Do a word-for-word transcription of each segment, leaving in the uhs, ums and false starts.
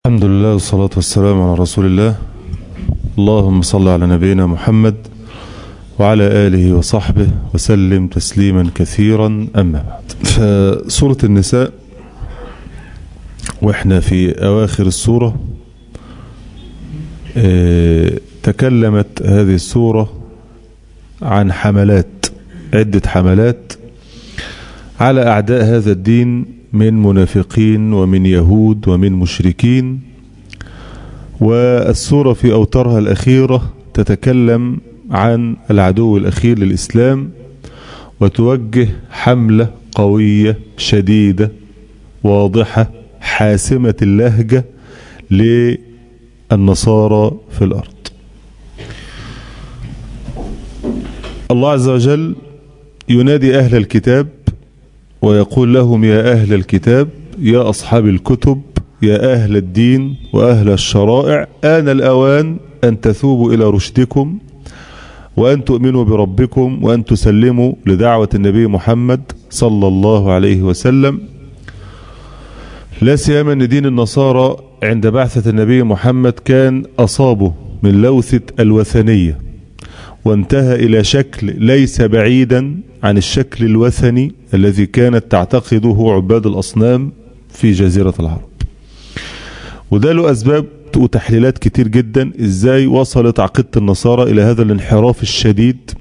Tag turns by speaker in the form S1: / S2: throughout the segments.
S1: الحمد لله والصلاة والسلام على رسول الله. اللهم صل على نبينا محمد وعلى آله وصحبه وسلم تسليما كثيرا. أما بعد، فسورة النساء وإحنا في أواخر السورة اه تكلمت هذه السورة عن حملات، عدة حملات على أعداء هذا الدين من منافقين ومن يهود ومن مشركين. والسورة في أوتارها الأخيرة تتكلم عن العدو الأخير للإسلام وتوجه حملة قوية شديدة واضحة حاسمة اللهجة للنصارى في الأرض. الله عز وجل ينادي أهل الكتاب ويقول لهم: يا أهل الكتاب، يا أصحاب الكتب، يا أهل الدين وأهل الشرائع، آن الأوان أن تثوبوا إلى رشدكم وأن تؤمنوا بربكم وأن تسلموا لدعوة النبي محمد صلى الله عليه وسلم. لا سيما أن دين النصارى عند بعثة النبي محمد كان أصابه من لوثة الوثنية، وانتهى إلى شكل ليس بعيدا عن الشكل الوثني الذي كانت تعتقده عباد الأصنام في جزيرة العرب. وده له أسباب وتحليلات كتير جدا إزاي وصلت عقيدة النصارى إلى هذا الانحراف الشديد،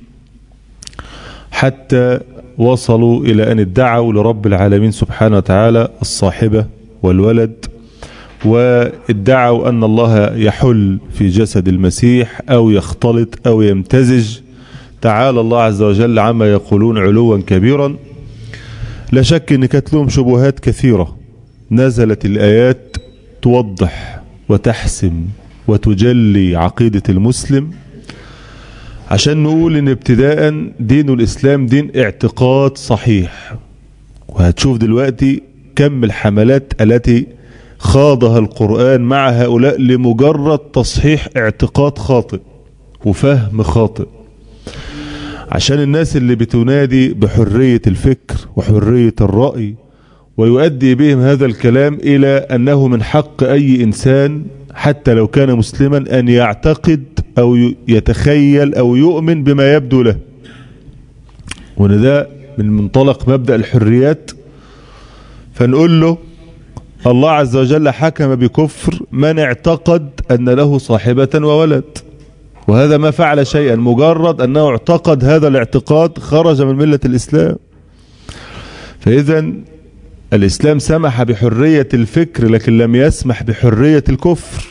S1: حتى وصلوا إلى أن ادعوا لرب العالمين سبحانه وتعالى الصاحبة والولد، وادعوا أن الله يحل في جسد المسيح أو يختلط أو يمتزج. تعالى الله عز وجل عما يقولون علوا كبيرا. لا شك أن كانت لهم شبهات كثيرة، نزلت الآيات توضح وتحسم وتجلي عقيدة المسلم، عشان نقول أن ابتداء دين الإسلام دين اعتقاد صحيح. وهتشوف دلوقتي كم الحملات التي خاضها القرآن مع هؤلاء لمجرد تصحيح اعتقاد خاطئ وفهم خاطئ، عشان الناس اللي بتنادي بحرية الفكر وحرية الرأي ويؤدي بهم هذا الكلام إلى أنه من حق أي إنسان حتى لو كان مسلما أن يعتقد أو يتخيل أو يؤمن بما يبدو له. وإن ده من منطلق مبدأ الحريات، فنقول له الله عز وجل حكم بكفر من اعتقد أن له صاحبة وولد، وهذا ما فعل شيئا، مجرد أنه اعتقد هذا الاعتقاد خرج من ملة الإسلام. فإذا الإسلام سمح بحرية الفكر لكن لم يسمح بحرية الكفر.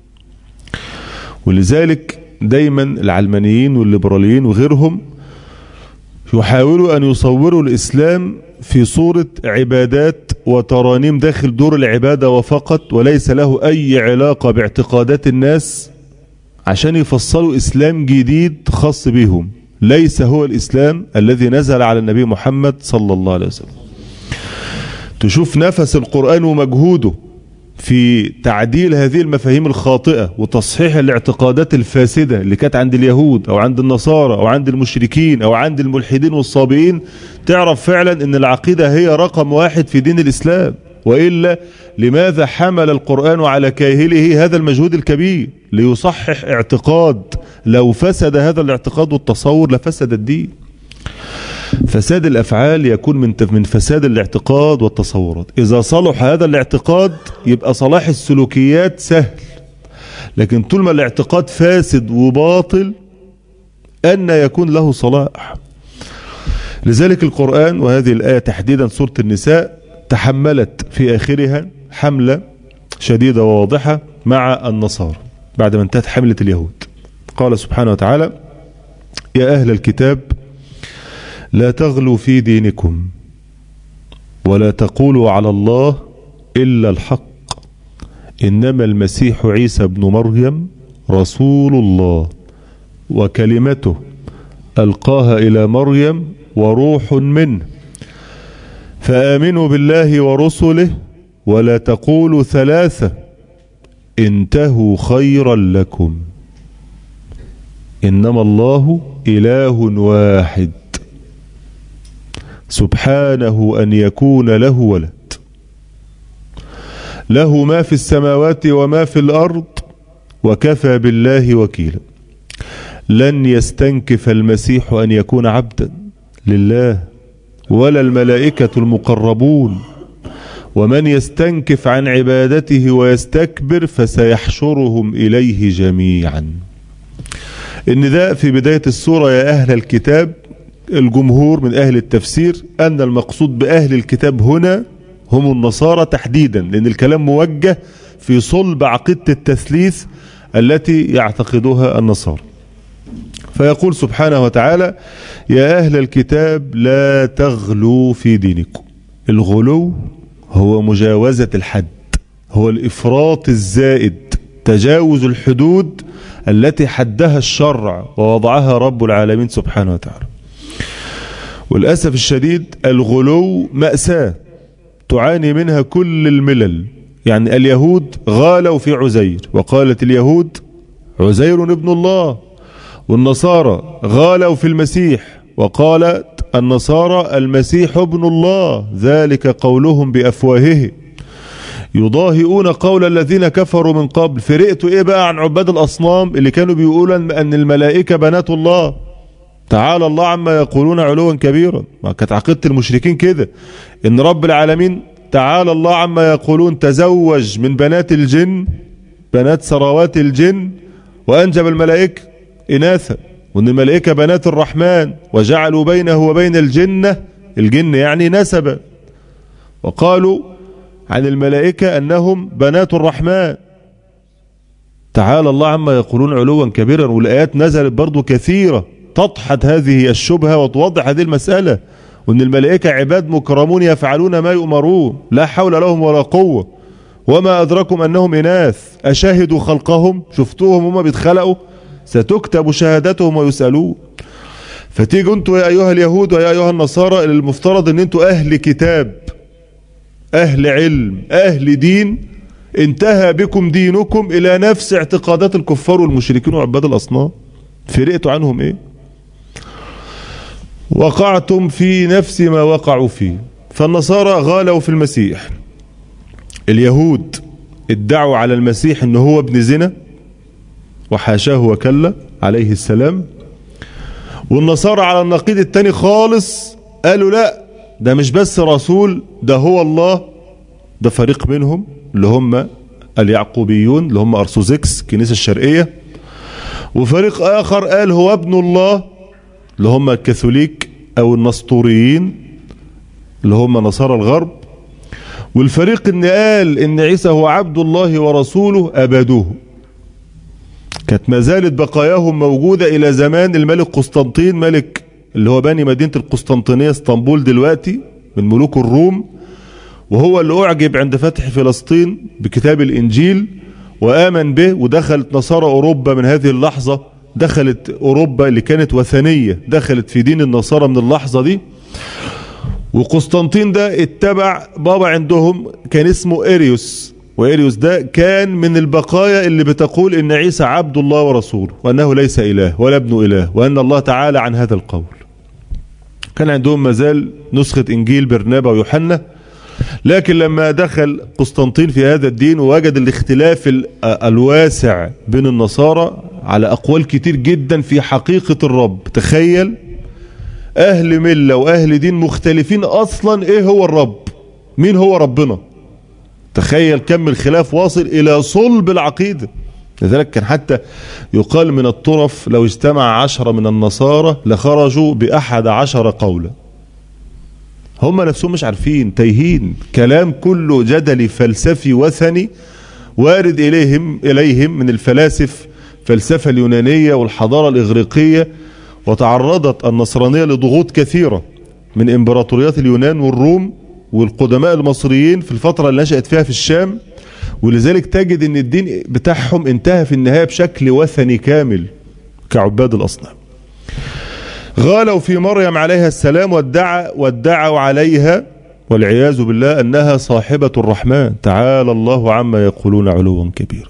S1: ولذلك دايما العلمانيين والليبراليين وغيرهم يحاولوا أن يصوروا الإسلام في صورة عبادات وترانيم داخل دور العبادة وفقط، وليس له أي علاقة باعتقادات الناس، عشان يفصلوا إسلام جديد خاص بهم ليس هو الإسلام الذي نزل على النبي محمد صلى الله عليه وسلم. تشوف نفس القرآن ومجهوده في تعديل هذه المفاهيم الخاطئة وتصحيح الاعتقادات الفاسدة اللي كانت عند اليهود أو عند النصارى أو عند المشركين أو عند الملحدين والصابئين، تعرف فعلا أن العقيدة هي رقم واحد في دين الإسلام. وإلا لماذا حمل القرآن على كاهله هذا المجهود الكبير ليصحح اعتقاد لو فسد هذا الاعتقاد والتصور لفسد الدين؟ فساد الأفعال يكون من من فساد الاعتقاد والتصورات. إذا صلح هذا الاعتقاد يبقى صلاح السلوكيات سهل، لكن طول ما الاعتقاد فاسد وباطل أن يكون له صلاح. لذلك القرآن وهذه الآية تحديدا سورة النساء تحملت في آخرها حملة شديدة وواضحة مع النصارى بعد ما انتهت حملة اليهود. قال سبحانه وتعالى: يا أهل الكتاب، لا تغلوا في دينكم ولا تقولوا على الله إلا الحق، إنما المسيح عيسى ابن مريم رسول الله وكلمته ألقاها إلى مريم وروح منه، فآمنوا بالله ورسله ولا تقولوا ثلاثة، انتهوا خيرا لكم، إنما الله إله واحد سبحانه أن يكون له ولد. له ما في السماوات وما في الأرض وكفى بالله وكيلا. لن يستنكف المسيح أن يكون عبدا لله ولا الملائكة المقربون، ومن يستنكف عن عبادته ويستكبر فسيحشرهم إليه جميعا. النداء في بداية السورة يا أهل الكتاب، الجمهور من أهل التفسير أن المقصود بأهل الكتاب هنا هم النصارى تحديدا، لأن الكلام موجه في صلب عقيدة التثليث التي يعتقدها النصارى. فيقول سبحانه وتعالى يا أهل الكتاب لا تغلوا في دينكم. الغلو هو مجاوزة الحد، هو الإفراط الزائد، تجاوز الحدود التي حدها الشرع ووضعها رب العالمين سبحانه وتعالى. والأسف الشديد الغلو مأساة تعاني منها كل الملل. يعني اليهود غالوا في عزير وقالت اليهود عزير ابن الله، والنصارى غالوا في المسيح وقالت النصارى المسيح ابن الله، ذلك قولهم بأفواههم يضاهئون قول الذين كفروا من قبل. فرقتوا ايه بقى عن عباد الأصنام اللي كانوا بيقولوا أن الملائكة بنات الله؟ تعالى الله عما يقولون علوا كبيرا. ما كانت عقيدة المشركين كده، ان رب العالمين تعالى الله عما يقولون تزوج من بنات الجن، بنات سراوات الجن، وأنجب الملائكة إناثا، وأن الملائكة بنات الرحمن، وجعلوا بينه وبين الجنة، الجن يعني نسبا، وقالوا عن الملائكة أنهم بنات الرحمن. تعالى الله عما يقولون علوا كبيرا. والآيات نزلت برضو كثيرة تضحد هذه الشبهة وتوضح هذه المسألة، وأن الملائكة عباد مكرمون يفعلون ما يؤمرون لا حول لهم ولا قوة. وما أدركم أنهم إناث أشاهدوا خلقهم؟ شفتوهم هم بيتخلقوا؟ ستكتب شهادتهم ويسألون. فتيجوا انتوا يا أيها اليهود ويا أيها النصارى المفترض أن انتوا أهل كتاب، أهل علم، أهل دين، انتهى بكم دينكم إلى نفس اعتقادات الكفار والمشركين وعباد الأصنام. فرقتوا عنهم إيه؟ وقعتم في نفس ما وقعوا فيه. فالنصارى غالوا في المسيح، اليهود ادعوا على المسيح انه هو ابن زنا وحاشاه وكلا عليه السلام، والنصارى على النقيض التاني خالص قالوا لا ده مش بس رسول، ده هو الله. ده فريق منهم اللي هم اليعقوبيون اللي هم أرثوذكس الكنيسة الشرقية، وفريق آخر قال هو ابن الله اللي هم الكاثوليك أو النسطوريين اللي هم نصارى الغرب، والفريق اللي قال إن عيسى هو عبد الله ورسوله أبدوه. كانت ما زالت بقاياهم موجودة إلى زمان الملك قسطنطين، ملك اللي هو بني مدينة القسطنطينية اسطنبول دلوقتي من ملوك الروم، وهو اللي أعجب عند فتح فلسطين بكتاب الإنجيل وآمن به، ودخلت نصارى أوروبا من هذه اللحظة، دخلت أوروبا اللي كانت وثنية دخلت في دين النصارى من اللحظة دي. وقسطنطين ده اتبع بابا عندهم كان اسمه إيريوس، وإيريوس ده كان من البقايا اللي بتقول إن عيسى عبد الله ورسوله وأنه ليس إله ولا ابن إله، وأن الله تعالى عن هذا القول. كان عندهم مازال نسخة إنجيل برنابا ويوحنا، لكن لما دخل قسطنطين في هذا الدين ووجد الاختلاف الواسع بين النصارى على أقوال كتير جدا في حقيقة الرب. تخيل أهل ملة وأهل دين مختلفين أصلا إيه هو الرب، مين هو ربنا. تخيل كم الخلاف واصل إلى صلب العقيدة. لذلك كان حتى يقال من الطرف لو اجتمع عشرة من النصارى لخرجوا بأحد عشر قولا. هم نفسهم مش عارفين، تايهين، كلام كله جدلي فلسفي وثني وارد إليهم إليهم من الفلاسف، فلسفة اليونانية والحضارة الإغريقية. وتعرضت النصرانية لضغوط كثيرة من إمبراطوريات اليونان والروم والقدماء المصريين في الفترة اللي نشأت فيها في الشام، ولذلك تجد ان الدين بتاعهم انتهى في النهاية بشكل وثني كامل كعباد الأصنام. غالوا في مريم عليها السلام وادعى وادعوا عليها والعياذ بالله أنها صاحبة الرحمن، تعالى الله عما يقولون علوا كبيرا.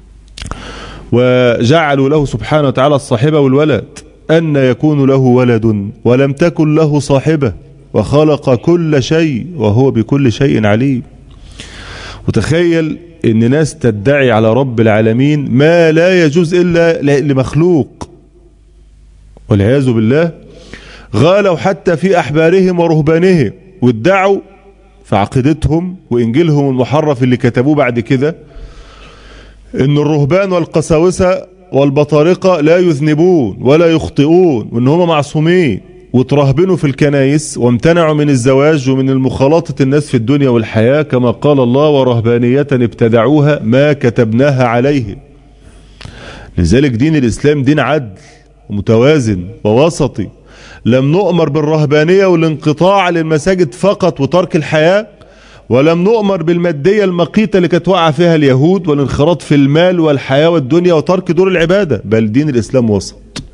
S1: وجعلوا له سبحانه وتعالى الصاحبة والولد، أن يكون له ولد ولم تكن له صاحبة وخلق كل شيء وهو بكل شيء عليم. وتخيل ان ناس تدعي على رب العالمين ما لا يجوز الا لمخلوق والعياذ بالله. غالوا حتى في احبارهم ورهبانهم وادعوا في عقيدتهم وانجيلهم المحرف اللي كتبوه بعد كده ان الرهبان والقساوسة والبطارقة لا يذنبون ولا يخطئون وان هم معصومين، وترهبنوا في الكنائس وامتنعوا من الزواج ومن المخالطة الناس في الدنيا والحياة كما قال الله ورهبانية ابتدعوها ما كتبناها عليهم. لذلك دين الإسلام دين عدل ومتوازن ووسطي. لم نؤمر بالرهبانية والانقطاع للمساجد فقط وترك الحياة، ولم نؤمر بالمادية المقيتة اللي كانت واقعة فيها اليهود والانخراط في المال والحياة والدنيا وترك دور العبادة، بل دين الإسلام وسط،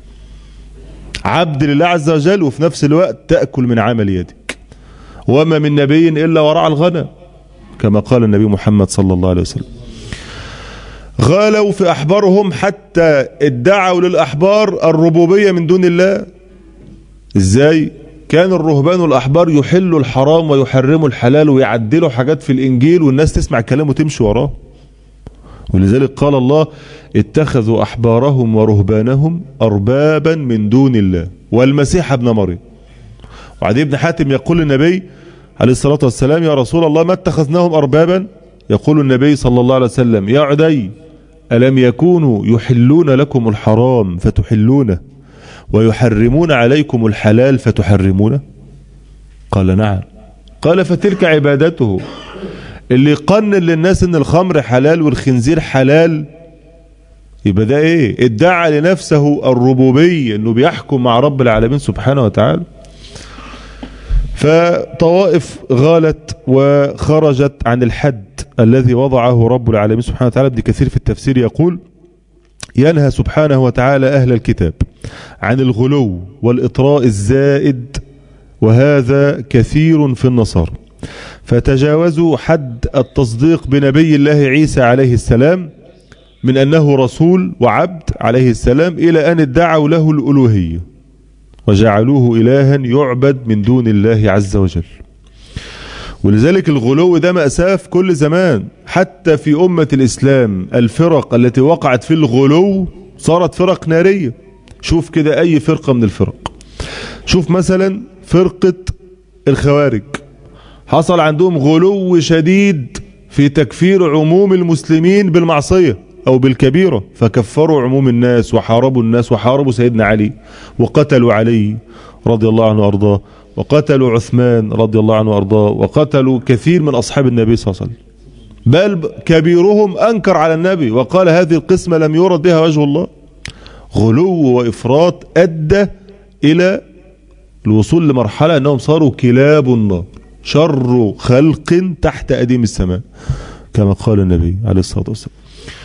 S1: عبد لله عز وجل وفي نفس الوقت تأكل من عمل يدك. وما من نبي إلا ورعى الغنم كما قال النبي محمد صلى الله عليه وسلم. غالوا في أحبارهم حتى ادعوا للأحبار الربوبية من دون الله. ازاي؟ كان الرهبان والأحبار يحلوا الحرام ويحرموا الحلال ويعدلوا حاجات في الإنجيل والناس تسمع كلامه وتمشي وراه. ولذلك قال الله اتخذوا أحبارهم ورهبانهم أربابا من دون الله والمسيح ابن مريم. وعدي بن حاتم يقول للنبي عليه الصلاة والسلام يا رسول الله ما اتخذناهم أربابا؟ يقول النبي صلى الله عليه وسلم يا عدي ألم يكونوا يحلون لكم الحرام فتحلونه ويحرمون عليكم الحلال فتحرمونه؟ قال نعم. قال فتلك عبادته. اللي يقنن للناس ان الخمر حلال والخنزير حلال يبقى ده ايه؟ ادعى لنفسه الربوبية انه بيحكم مع رب العالمين سبحانه وتعالى. فطوائف غالت وخرجت عن الحد الذي وضعه رب العالمين سبحانه وتعالى. ابن كثير في التفسير يقول ينهى سبحانه وتعالى أهل الكتاب عن الغلو والإطراء الزائد، وهذا كثير في النصارى، فتجاوزوا حد التصديق بنبي الله عيسى عليه السلام من أنه رسول وعبد عليه السلام إلى أن ادعوا له الألوهية وجعلوه إلها يعبد من دون الله عز وجل. ولذلك الغلو ده مأساة في كل زمان، حتى في أمة الإسلام الفرق التي وقعت في الغلو صارت فرق نارية. شوف كده أي فرقة من الفرق، شوف مثلا فرقة الخوارج حصل عندهم غلو شديد في تكفير عموم المسلمين بالمعصية أو بالكبيرة، فكفروا عموم الناس وحاربوا الناس وحاربوا سيدنا علي وقتلوا علي رضي الله عنه وأرضاه، وقتلوا عثمان رضي الله عنه وأرضاه، وقتلوا كثير من أصحاب النبي صلى الله عليه وسلم، بل كبيرهم أنكر على النبي وقال هذه القسمة لم يرد بها وجه الله. غلو وإفراط أدى إلى الوصول لمرحلة أنهم صاروا كلاب النار، شر خلق تحت أديم السماء كما قال النبي عليه الصلاة والسلام.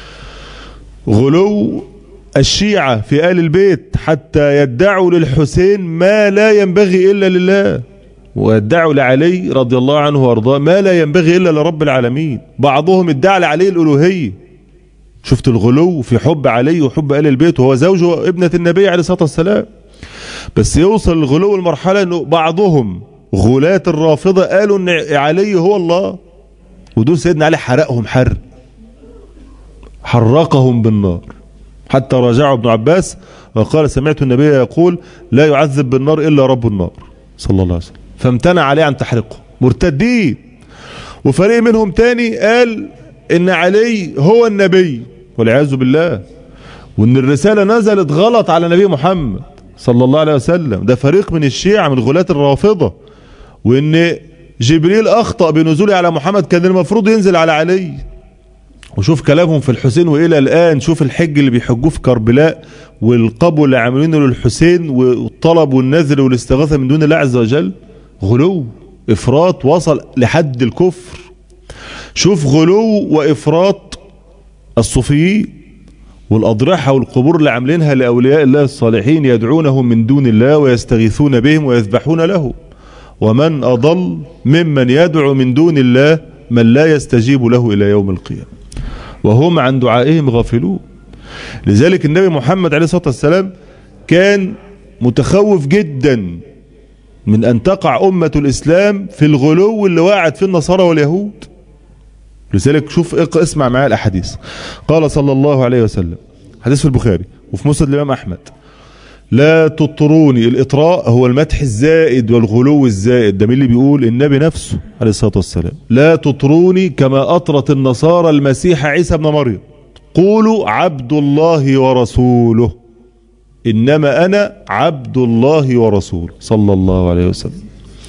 S1: غلو الشيعة في آل البيت حتى يدعوا للحسين ما لا ينبغي إلا لله، ويدعوا لعلي رضي الله عنه وارضاه ما لا ينبغي إلا لرب العالمين. بعضهم ادعى لعلي الألوهية. شفت الغلو في حب علي وحب آل البيت وهو زوج ابنة النبي عليه الصلاة والسلام. بس يوصل الغلو المرحلة أنه بعضهم غلاة الرافضة قالوا أن علي هو الله، ودول سيدنا علي حرقهم حرق، حرقهم بالنار، حتى راجعوا ابن عباس وقال سمعت النبي يقول لا يعذب بالنار إلا رب النار صلى الله عليه وسلم، فامتنع عليه عن تحرقه، مرتدين. وفريق منهم تاني قال ان علي هو النبي والعياذ بالله، وان الرسالة نزلت غلط على نبي محمد صلى الله عليه وسلم. ده فريق من الشيعة من غلاة الرافضة. وان جبريل اخطأ بنزوله على محمد، كان المفروض ينزل على علي. وشوف كلامهم في الحسين والى الان، شوف الحج اللي بيحجوه في كربلاء والقبو اللي عاملينه للحسين والطلب والنذر والاستغاثة من دون الله عز وجل. غلو افراط وصل لحد الكفر. شوف غلو وافراط الصوفيين والاضرحة والقبور اللي عاملينها لاولياء الله الصالحين، يدعونهم من دون الله ويستغيثون بهم ويذبحون له. ومن اضل ممن يدعو من دون الله من لا يستجيب له الى يوم القيامة وهم عن دعائهم غافلون. لذلك النبي محمد عليه الصلاة والسلام كان متخوف جدا من أن تقع أمة الإسلام في الغلو اللي وقعت في النصارى واليهود. لذلك شوف اسمع معايا الأحاديث. قال صلى الله عليه وسلم، حديث في البخاري وفي مسند الإمام أحمد: لا تطروني. الإطراء هو المدح الزائد والغلو الزائد. ده مين اللي بيقول؟ النبي نفسه عليه الصلاة والسلام. لا تطروني كما أطرت النصارى المسيح عيسى ابن مريم، قولوا عبد الله ورسوله، إنما أنا عبد الله ورسوله صلى الله عليه وسلم.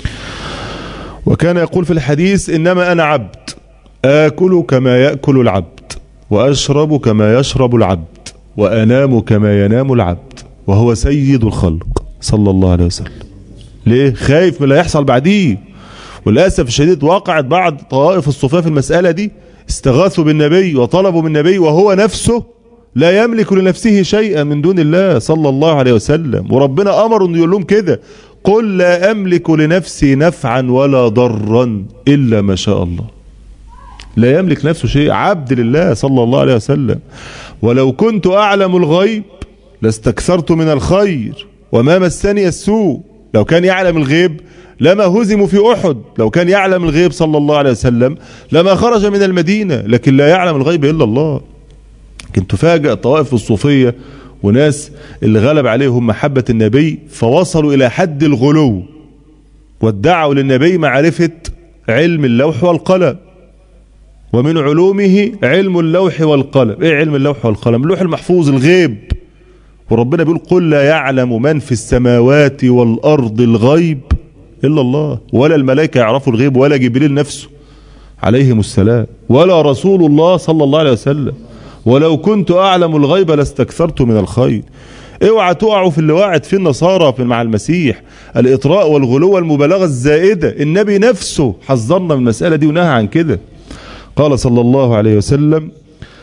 S1: وكان يقول في الحديث: إنما أنا عبد، آكل كما يأكل العبد، وأشرب كما يشرب العبد، وأنام كما ينام العبد، وهو سيد الخلق صلى الله عليه وسلم. ليه؟ خايف من اللي هيحصل بعديه. وللأسف الشديد وقعت بعض طوائف الصوفية في المسألة دي، استغاثوا بالنبي وطلبوا من النبي وهو نفسه لا يملك لنفسه شيئا من دون الله صلى الله عليه وسلم. وربنا أمر أن يقول لهم كده: قل لا أملك لنفسي نفعا ولا ضرا إلا ما شاء الله. لا يملك نفسه شيء، عبد لله صلى الله عليه وسلم. ولو كنت أعلم الغيب لاستكثرت من الخير وما مسني السوء. لو كان يعلم الغيب لما هزموا في أحد. لو كان يعلم الغيب صلى الله عليه وسلم لما خرج من المدينة، لكن لا يعلم الغيب إلا الله. لكن تفاجأ الطوائف الصوفية وناس اللي غلب عليهم محبة النبي فوصلوا إلى حد الغلو، وادعوا للنبي معرفة علم اللوح والقلم، ومن علومه علم اللوح والقلم. ايه علم اللوح والقلم؟ اللوح المحفوظ، الغيب. وربنا بيقول: قل لا يعلم من في السماوات والأرض الغيب إلا الله. ولا الملائكة يعرفوا الغيب، ولا جبريل نفسه عليهم السلام، ولا رسول الله صلى الله عليه وسلم. ولو كنت أعلم الغيب لاستكثرت من الخير. اوعى تقعوا في اللي وقعت فيه النصارى مع المسيح، الإطراء والغلو والمبالغة الزائدة. النبي نفسه حذرنا من المسألة دي ونهى عن كده. قال صلى الله عليه وسلم: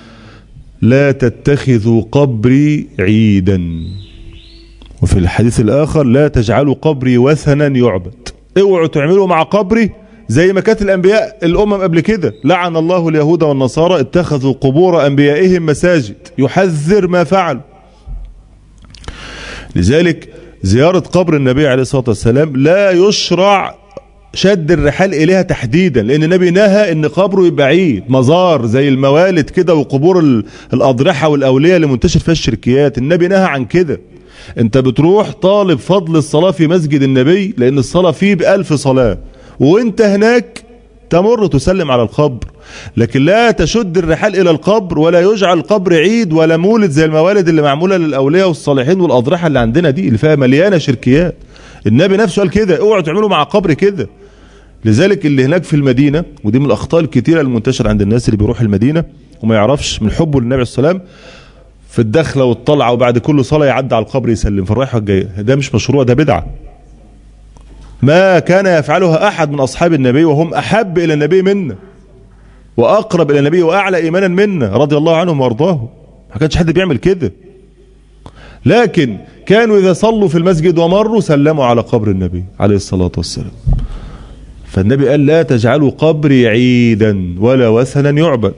S1: لا تتخذوا قبري عيدا. وفي الحديث الآخر: لا تجعلوا قبري وثنا يعبد. اوعوا تعملوا مع قبري زي ما كانت الأنبياء الأمم قبل كده. لعن الله اليهود والنصارى اتخذوا قبور أنبيائهم مساجد، يحذر ما فعلوا. لذلك زيارة قبر النبي عليه الصلاة والسلام لا يشرع شد الرحال إليها تحديدا، لأن النبي نهى إن قبره يبقى عيد مزار زي الموالد كده وقبور الأضرحة والأولياء اللي منتشر فيها الشركيات. النبي نهى عن كده. أنت بتروح طالب فضل الصلاة في مسجد النبي، لأن الصلاة فيه بألف صلاة، وانت هناك تمر تسلم على القبر. لكن لا تشد الرحال إلى القبر، ولا يجعل القبر عيد ولا مولد زي الموالد اللي معمولة للأولياء والصالحين والأضرحة اللي عندنا دي اللي فيها مليانة شركيات. النبي نفسه قال كده: اوعوا تعملوا مع قبر كده. لذلك اللي هناك في المدينة، ودي من الأخطاء الكتيرة المنتشرة عند الناس اللي بيروح المدينة وما يعرفش من حبه للنبي عليه الصلاة والسلام، في الدخلة والطلعة وبعد كل صلاة يعدي على القبر يسلم في الرايحة والجاية. ده مش مشروع، ده بدعة. ما كان يفعلها أحد من أصحاب النبي، وهم أحب إلى النبي منا وأقرب إلى النبي وأعلى إيمانا منا رضي الله عنهم وأرضاهم. ما كانش حد بيعمل كده. لكن كانوا إذا صلوا في المسجد ومروا سلموا على قبر النبي عليه الصلاة والسلام. فالنبي قال: لا تجعلوا قبري عيدا ولا وثنا يعبد.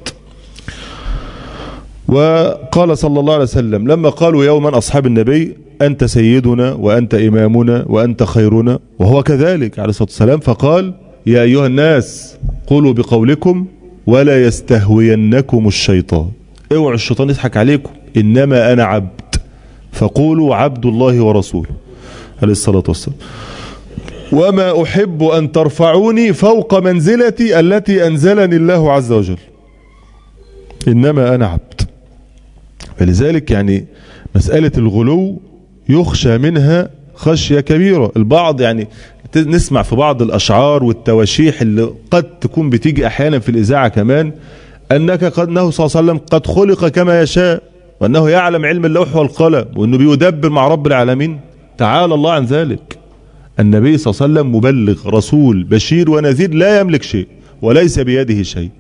S1: وقال صلى الله عليه وسلم لما قالوا يوما أصحاب النبي: أنت سيدنا وأنت إمامنا وأنت خيرنا، وهو كذلك عليه الصلاة والسلام، فقال: يا أيها الناس قولوا بقولكم ولا يستهوينكم الشيطان. اوعوا الشيطان يضحك عليكم، إنما أنا عبد فقولوا عبد الله ورسوله عليه الصلاة والسلام. وما أحب أن ترفعوني فوق منزلتي التي أنزلني الله عز وجل، إنما أنا عبد. فلذلك يعني مسألة الغلو يخشى منها خشية كبيرة. البعض يعني نسمع في بعض الأشعار والتواشيح اللي قد تكون بتيجي أحيانا في الإذاعة كمان، أنك قد أنه صلى الله عليه وسلم قد خلق كما يشاء، وأنه يعلم علم اللوح والقلم، وأنه بيدبر مع رب العالمين. تعالى الله عن ذلك. النبي صلى الله عليه وسلم مبلغ رسول بشير ونذير، لا يملك شيء وليس بيده شيء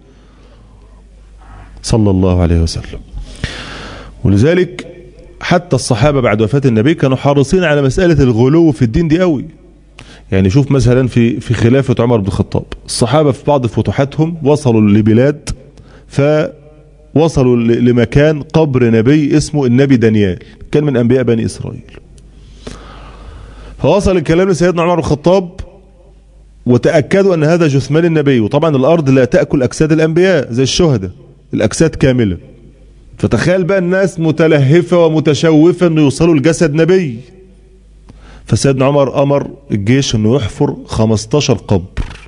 S1: صلى الله عليه وسلم. ولذلك حتى الصحابة بعد وفاة النبي كانوا حريصين على مسألة الغلو في الدين دي قوي. يعني شوف مثلا في في خلافة عمر بن الخطاب، الصحابة في بعض فتوحاتهم وصلوا لبلاد، فوصلوا لمكان قبر نبي اسمه النبي دانيال، كان من أنبياء بني إسرائيل. فوصل الكلام لسيدنا عمر بن الخطاب، وتأكدوا أن هذا جثمان النبي. وطبعا الأرض لا تأكل أجساد الأنبياء زي الشهداء، الأجساد كاملة. فتخيل بقى الناس متلهفة ومتشوفة أنه يوصلوا لجسد نبي. فسيدنا عمر أمر الجيش أنه يحفر خمستاشر قبر،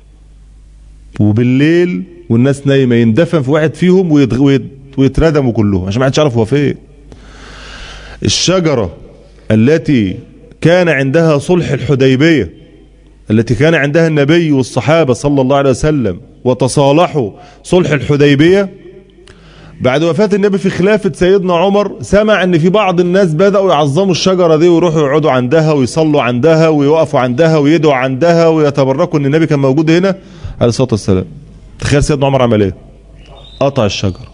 S1: وبالليل والناس نايمة يندفن في واحد فيهم ويتردموا كلهم عشان ما حدش يعرف هو فين. الشجرة التي كان عندها صلح الحديبية، التي كان عندها النبي والصحابة صلى الله عليه وسلم وتصالحوا صلح الحديبية، بعد وفاة النبي في خلافة سيدنا عمر سمع ان في بعض الناس بدأوا يعظموا الشجرة دي ويروحوا يقعدوا عندها ويصلوا عندها ويوقفوا عندها ويدعوا عندها ويتبركوا ان النبي كان موجود هنا عليه الصلاة والسلام. تخيل سيدنا عمر عمل ايه؟ قطع الشجرة.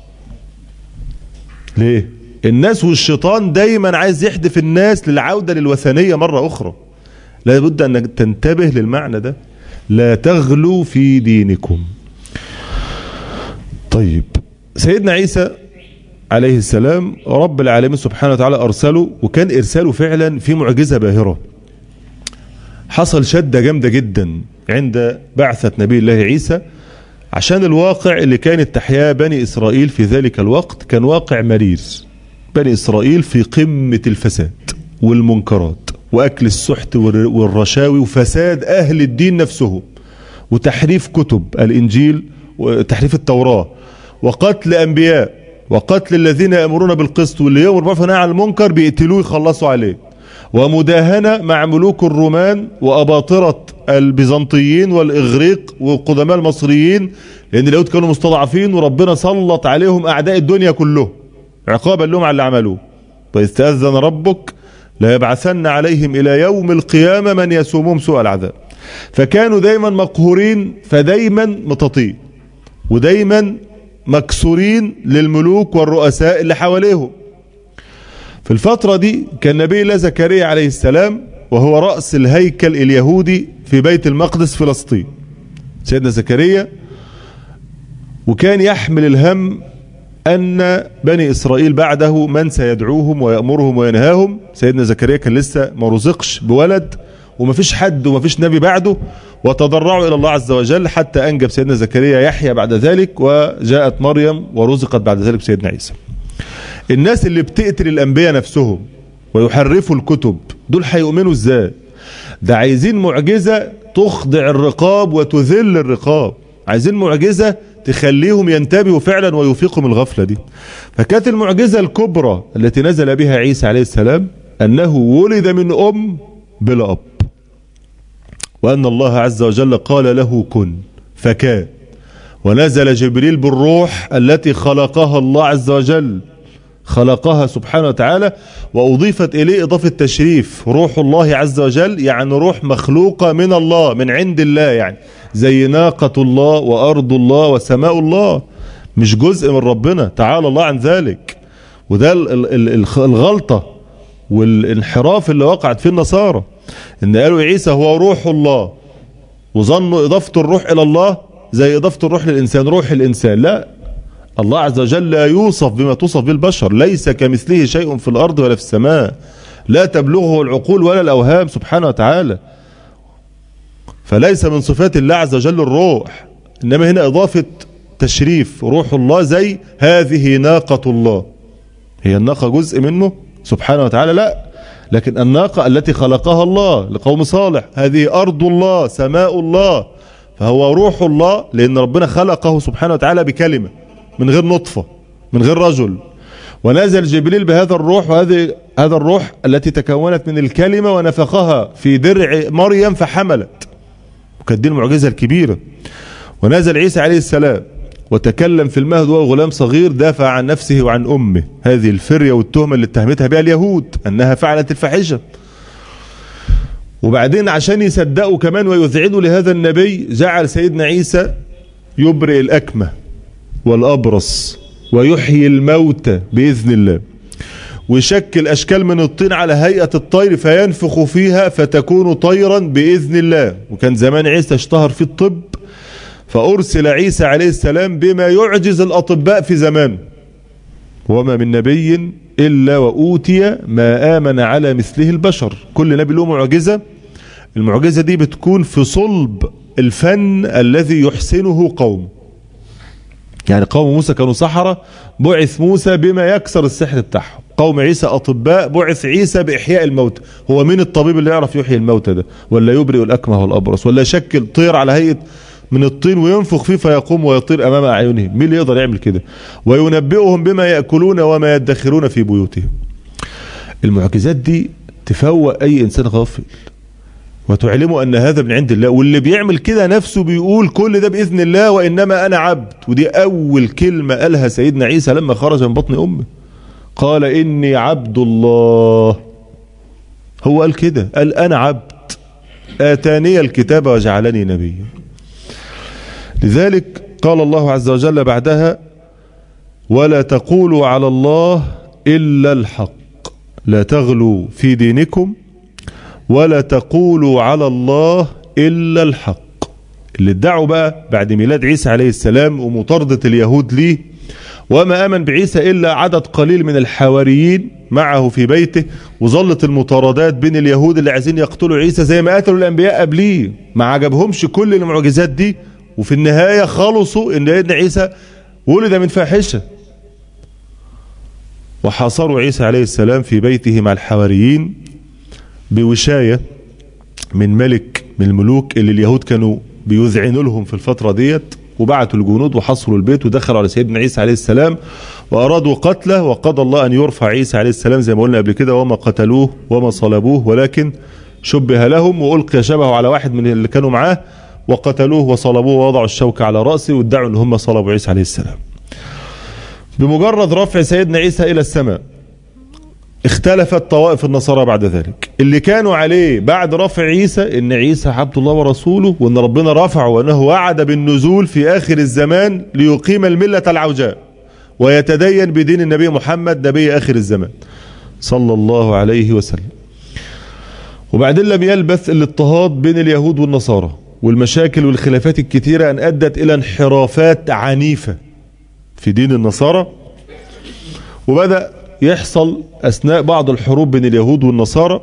S1: ليه؟ الناس والشيطان دايما عايز يحدف الناس للعودة للوثنية مرة اخرى. لابد انك تنتبه للمعنى ده، لا تغلوا في دينكم. طيب، سيدنا عيسى عليه السلام رب العالمين سبحانه وتعالى أرسله، وكان إرساله فعلا في معجزة باهرة. حصل شدة جامدة جدا عند بعثة نبي الله عيسى، عشان الواقع اللي كانت تحياه بني إسرائيل في ذلك الوقت كان واقع مرير. بني إسرائيل في قمة الفساد والمنكرات وأكل السحت والرشاوي وفساد أهل الدين نفسهم وتحريف كتب الإنجيل وتحريف التوراة وقتل أنبياء وقتل الذين يأمرون بالقسط، واللي يأمر بالمعروف والنهي عن المنكر بيقتلوه يخلصوا عليه، ومداهنة مع ملوك الرومان وأباطرة البيزنطيين والإغريق والقدماء المصريين، لأن اليهود كانوا مستضعفين وربنا سلط عليهم أعداء الدنيا كلهم عقابا لهم على اللي عملوه. فإذ تأذن ربك لا يبعثن عليهم إلى يوم القيامة من يسومهم سوء العذاب. فكانوا دايما مقهورين، فدايما متطين، ودايما مكسورين للملوك والرؤساء اللي حواليهم. في الفترة دي كان نبي الله زكريا عليه السلام وهو رأس الهيكل اليهودي في بيت المقدس فلسطين. سيدنا زكريا وكان يحمل الهم أن بني إسرائيل بعده من سيدعوهم ويأمرهم وينهاهم. سيدنا زكريا كان لسه ما رزقش بولد وما فيش حد وما فيش نبي بعده، وتضرعوا إلى الله عز وجل حتى أنجب سيدنا زكريا يحيى بعد ذلك، وجاءت مريم ورزقت بعد ذلك سيدنا عيسى. الناس اللي بتقتل الأنبياء نفسهم ويحرفوا الكتب دول هيؤمنوا ازاي؟ ده عايزين معجزة تخضع الرقاب وتذل الرقاب، عايزين معجزة تخليهم ينتبهوا فعلا ويفيقوا من الغفلة دي. فكانت المعجزة الكبرى التي نزل بها عيسى عليه السلام أنه ولد من أم بلا أب، وأن الله عز وجل قال له كن فكان، ونزل جبريل بالروح التي خلقها الله عز وجل، خلقها سبحانه وتعالى، وأضيفت إليه إضافة تشريف روح الله عز وجل، يعني روح مخلوقة من الله من عند الله، يعني زي ناقة الله وأرض الله وسماء الله، مش جزء من ربنا تعالى الله عن ذلك. وده الغلطة والانحراف اللي وقعت فيه النصارى، ان قالوا عيسى هو روح الله وظنوا إضافة الروح إلى الله زي إضافة الروح للإنسان روح الإنسان. لا، الله عز وجل لا يوصف بما توصف به البشر، ليس كمثله شيء في الأرض ولا في السماء، لا تبلغه العقول ولا الأوهام سبحانه وتعالى. فليس من صفات الله عز وجل الروح، إنما هنا إضافة تشريف روح الله، زي هذه ناقة الله. هي الناقة جزء منه سبحانه وتعالى؟ لا، لكن الناقة التي خلقها الله لقوم صالح، هذه أرض الله سماء الله، فهو روح الله لأن ربنا خلقه سبحانه وتعالى بكلمة من غير نطفة من غير رجل، ونزل جبريل بهذا الروح، وهذه هذا الروح التي تكونت من الكلمة ونفخها في درع مريم فحملت، وكانت دي المعجزة الكبيرة. ونزل عيسى عليه السلام وتكلم في المهد وهو غلام صغير، دافع عن نفسه وعن أمه، هذه الفرية والتهمة اللي اتهمتها بها اليهود أنها فعلت الفاحشة. وبعدين عشان يصدقوا كمان ويذعنوا لهذا النبي جعل سيدنا عيسى يبرئ الأكمة والأبرص ويحيي الموتى بإذن الله، ويشكل أشكال من الطين على هيئة الطير فينفخ فيها فتكون طيرا بإذن الله. وكان زمان عيسى اشتهر في الطب، فأرسل عيسى عليه السلام بما يعجز الأطباء في زمانه، وما من نبي إلا وأوتي ما آمن على مثله البشر. كل نبي له معجزة، المعجزة دي بتكون في صلب الفن الذي يحسنه قوم. يعني قوم موسى كانوا سحرة، بعث موسى بما يكسر السحر بتاعهم. قوم عيسى أطباء، بعث عيسى بإحياء الموتى. هو مين الطبيب اللي يعرف يحيي الموتى ده؟ ولا يبرئ الأكمه والأبرص؟ ولا يشكل طير على هيئة من الطين وينفخ فيه فيقوم ويطير أمام أعينهم؟ مين اللي يقدر يعمل كده؟ وينبئهم بما يأكلون وما يدخرون في بيوتهم. المعجزات دي تفوق أي إنسان غافل وتعلموا أن هذا من عند الله. واللي بيعمل كده نفسه بيقول كل ده بإذن الله، وإنما أنا عبد. ودي أول كلمة قالها سيدنا عيسى لما خرج من بطن أمه، قال إني عبد الله. هو قال كده، قال أنا عبد آتاني الكتاب وجعلني نبيا. لذلك قال الله عز وجل بعدها: ولا تقولوا على الله إلا الحق، لا تغلوا في دينكم ولا تقولوا على الله إلا الحق. اللي ادعوا بقى بعد ميلاد عيسى عليه السلام ومطاردة اليهود ليه، وما آمن بعيسى إلا عدد قليل من الحواريين معه في بيته، وظلت المطاردات بين اليهود اللي عايزين يقتلوا عيسى زي ما قتلوا الأنبياء قبليه. ما عجبهمش كل المعجزات دي، وفي النهاية خلصوا إن ابن عيسى ولد من فاحشة. وحاصروا عيسى عليه السلام في بيته مع الحواريين بوشاية من ملك من الملوك اللي اليهود كانوا بيذعنوا لهم في الفترة ديت، وبعتوا الجنود وحصروا البيت ودخلوا على سيدنا عيسى عليه السلام وأرادوا قتله. وقضى الله أن يرفع عيسى عليه السلام زي ما قلنا قبل كده: وما قتلوه وما صلبوه ولكن شبه لهم، وألقي شبهه على واحد من اللي كانوا معاه وقتلوه وصلبوه ووضعوا الشوكة على رأسه وادعوا أن هم صلبوا عيسى عليه السلام. بمجرد رفع سيدنا عيسى إلى السماء اختلفت طوائف النصارى بعد ذلك. اللي كانوا عليه بعد رفع عيسى ان عيسى عبد الله ورسوله، وان ربنا رفعه، وانه وعد بالنزول في اخر الزمان ليقيم الملة العوجاء ويتدين بدين النبي محمد نبي اخر الزمان صلى الله عليه وسلم. وبعدين لم يلبث الاضطهاد بين اليهود والنصارى والمشاكل والخلافات الكثيرة ان ادت الى انحرافات عنيفة في دين النصارى. وبدأ يحصل أثناء بعض الحروب بين اليهود والنصارى،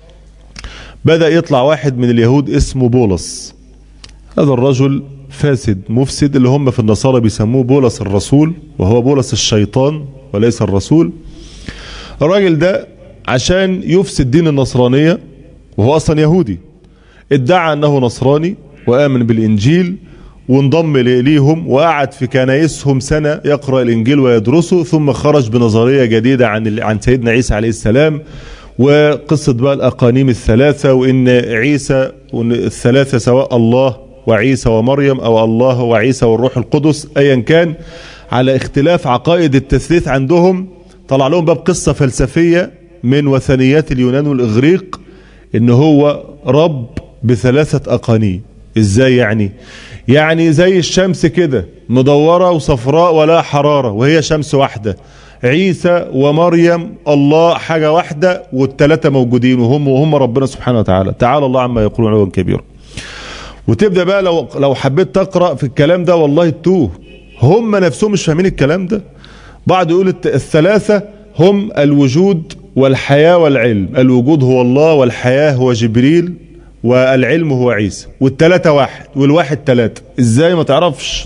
S1: بدأ يطلع واحد من اليهود اسمه بولس. هذا الرجل فاسد مفسد، اللي هم في النصارى بيسموه بولس الرسول، وهو بولس الشيطان وليس الرسول. الراجل ده عشان يفسد دين النصرانية، وهو أصلا يهودي، ادعى أنه نصراني وآمن بالإنجيل وانضم ليهم وقعد في كنايسهم سنة يقرأ الإنجيل ويدرسه، ثم خرج بنظرية جديدة عن عن سيدنا عيسى عليه السلام، وقصة بقى الأقانيم الثلاثة، وإن عيسى وإن الثلاثة سواء الله وعيسى ومريم أو الله وعيسى والروح القدس أيا كان، على اختلاف عقائد التثليث عندهم. طلع لهم بقى قصة فلسفية من وثنيات اليونان والإغريق، إن هو رب بثلاثة أقانيم. إزاي يعني؟ يعني زي الشمس كده مدورة وصفراء ولا حرارة وهي شمس واحدة. عيسى ومريم الله حاجة واحدة والثلاثة موجودين، وهم وهم ربنا سبحانه وتعالى. تعالى الله عما يقولون علوا كبيرا. وتبدأ بقى لو لو حبيت تقرأ في الكلام ده والله تتوه، هم نفسهم مش فاهمين الكلام ده. بعض يقول الثلاثة هم الوجود والحياة والعلم. الوجود هو الله، والحياة هو جبريل، والعلم هو عيسى، والثلاثة واحد، والواحد ثلاثة. ازاي ما تعرفش؟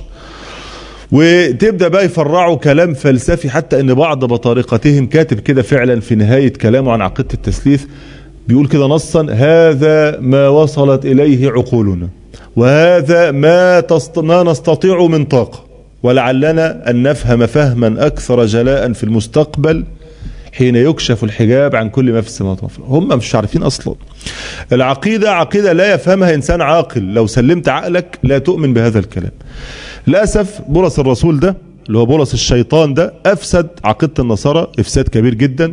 S1: وتبدأ بقى يفرعوا كلام فلسفي، حتى ان بعض بطارقتهم كاتب كده فعلا في نهاية كلامه عن عقيدة التثليث، بيقول كده نصا: هذا ما وصلت إليه عقولنا، وهذا ما, تست... ما نستطيع من طاقة، ولعلنا أن نفهم فهما أكثر جلاء في المستقبل حين يكشف الحجاب عن كل ما في السماوات والأرض. هم مش عارفين أصلا. العقيدة عقيدة لا يفهمها إنسان عاقل، لو سلمت عقلك لا تؤمن بهذا الكلام. للأسف بولس الرسول ده اللي هو بولس الشيطان ده أفسد عقيدة النصارى إفساد كبير جدا.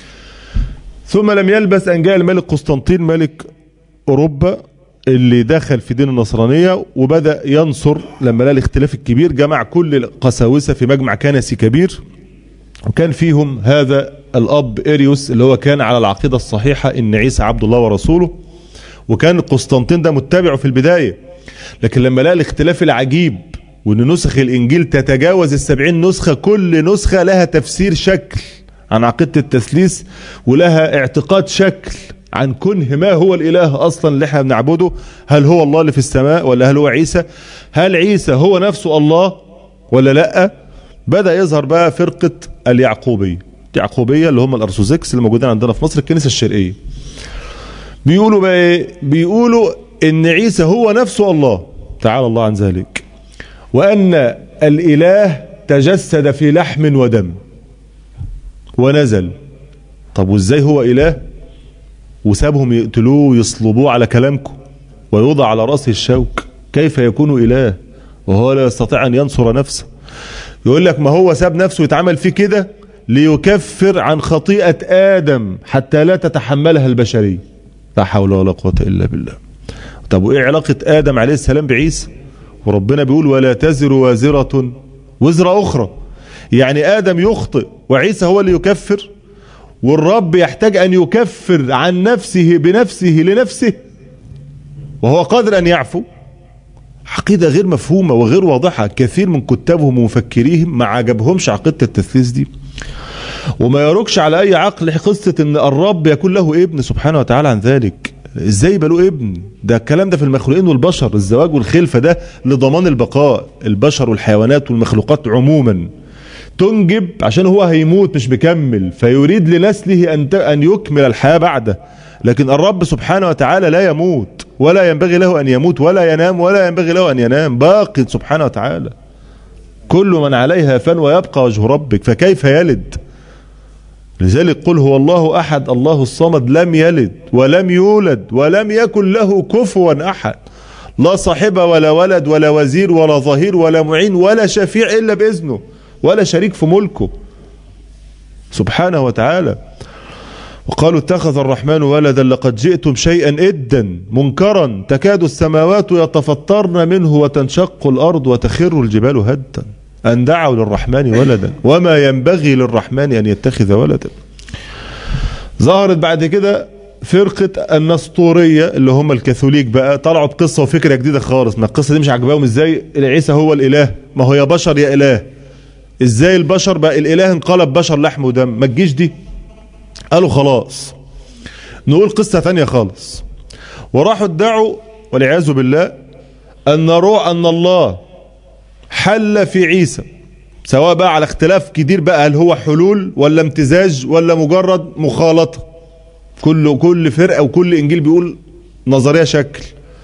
S1: ثم لم يلبث أن جاء الملك قسطنطين ملك أوروبا اللي دخل في دين النصرانية، وبدأ ينصر. لما لقى الاختلاف الكبير جمع كل القساوسة في مجمع كنسي كبير، وكان فيهم هذا الأب إيريوس اللي هو كان على العقيدة الصحيحة إن عيسى عبد الله ورسوله، وكان قسطنطين ده متبعه في البداية. لكن لما لقى الاختلاف العجيب وإن نسخ الإنجيل تتجاوز السبعين نسخة، كل نسخة لها تفسير شكل عن عقيدة التثليث ولها اعتقاد شكل، عن كنه ما هو الإله أصلا اللي احنا بنعبده. هل هو الله اللي في السماء ولا هل هو عيسى؟ هل عيسى هو نفسه الله ولا لأ؟ بدأ يظهر بقى فرقة اليعقوبية. اليعقوبية اللي هم الأرثوذكس اللي موجودين عندنا في مصر، الكنيسة الشرقية. بيقولوا بقى ايه؟ بيقولوا ان عيسى هو نفسه الله تعالى الله عن ذلك، وأن الإله تجسد في لحم ودم ونزل. طب وازاي هو إله وسابهم يقتلوه ويصلبوه على كلامكم ويوضع على رأسه الشوك؟ كيف يكون إله وهو لا يستطيع أن ينصر نفسه؟ يقول لك ما هو ساب نفسه يتعمل فيه كده ليكفر عن خطيئة آدم حتى لا تتحملها البشرية. لا حول ولا قوة إلا بالله. طب وإيه علاقة آدم عليه السلام بعيسى؟ وربنا بيقول ولا تزر وازرة وزر أخرى. يعني آدم يخطئ وعيسى هو اللي يكفر، والرب يحتاج أن يكفر عن نفسه بنفسه لنفسه وهو قادر أن يعفو. عقيدة غير مفهومة وغير واضحة. كثير من كتابهم ومفكريهم ما عجبهمش عقيدة التثليث دي، وما يروكش على أي عقل قصة أن الرب يكون له ابن سبحانه وتعالى عن ذلك. ازاي يبقى له ابن؟ ده الكلام ده في المخلوقين والبشر. الزواج والخلفة ده لضمان البقاء. البشر والحيوانات والمخلوقات عموما تنجب عشان هو هيموت مش بكمل، فيريد لنسله أن أن يكمل الحياة بعده. لكن الرب سبحانه وتعالى لا يموت ولا ينبغي له أن يموت ولا ينام ولا ينبغي له أن ينام، باق سبحانه وتعالى. كل من عليها فان ويبقى وجه ربك، فكيف يلد؟ لذلك قل هو الله أحد الله الصمد لم يلد ولم يولد ولم يكن له كفوا أحد. لا صاحب ولا ولد ولا وزير ولا ظهير ولا معين ولا شفيع إلا بإذنه ولا شريك في ملكه سبحانه وتعالى. وقالوا اتخذ الرحمن ولدا لقد جئتم شيئا إدا منكرا تكاد السماوات يتفطرن منه وتنشق الأرض وتخر الجبال هدا أن دعوا للرحمن ولدا وما ينبغي للرحمن أن يتخذ ولدا. ظهرت بعد كده فرقة النسطورية اللي هم الكاثوليك بقى، طلعوا بقصة وفكرة جديدة خالص. ما القصة دي مش عجباهم. ازاي عيسى هو الإله؟ ما هو يا بشر يا إله. ازاي البشر بقى الإله انقلب بشر لحم ودم؟ ما تجيش دي. قالوا خلاص نقول قصة ثانية خالص، وراحوا ادعوا والعياذ بالله أن روح أن الله حل في عيسى، سواء بقى على اختلاف كتير بقى، هل هو حلول ولا امتزاج ولا مجرد مخالطة. كل كل فرقة وكل إنجيل بيقول نظرية شكل.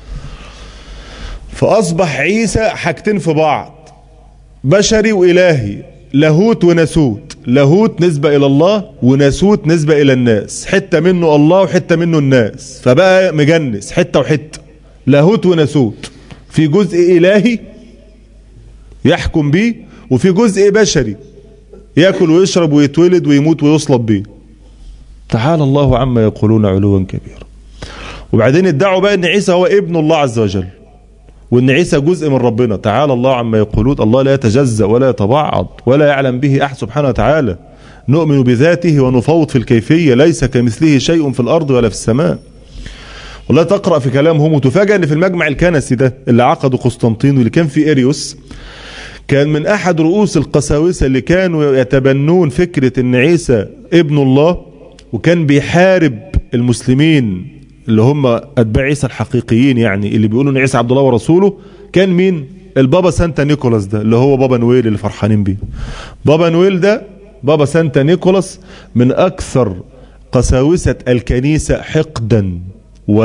S1: فأصبح عيسى حاجتين في بعض، بشري وإلهي، لاهوت وناسوت. لاهوت نسبة إلى الله وناسوت نسبة إلى الناس، حتة منه الله وحتة منه الناس، فبقى مجنس حتة وحتة، لاهوت وناسوت. في جزء إلهي يحكم به وفي جزء بشري يأكل ويشرب ويتولد ويموت ويصلب به. تعالى الله عما يقولون علوا كبيرا. وبعدين ادعوا بقى ان عيسى هو ابن الله عز وجل وان عيسى جزء من ربنا. تعالى الله عما يقولون. الله لا يتجزأ ولا يتبعض ولا يعلم به أحد سبحانه وتعالى. نؤمن بذاته ونفوض في الكيفية، ليس كمثله شيء في الأرض ولا في السماء. ولا تقرأ في كلامهم وتفاجأ ان في المجمع الكنسي ده اللي عقده قسطنطين واللي كان فيه إريوس، كان من أحد رؤوس القساوسة اللي كانوا يتبنون فكرة ان عيسى ابن الله، وكان بيحارب المسلمين اللي هم أتباع عيسى الحقيقيين، يعني اللي بيقولوا ان عيسى عبد الله ورسوله. كان مين؟ البابا سانتا نيكولاس ده اللي هو بابا نويل اللي فرحانين بيه. بابا نويل ده، بابا سانتا نيكولاس، من أكثر قساوسة الكنيسة حقدا و...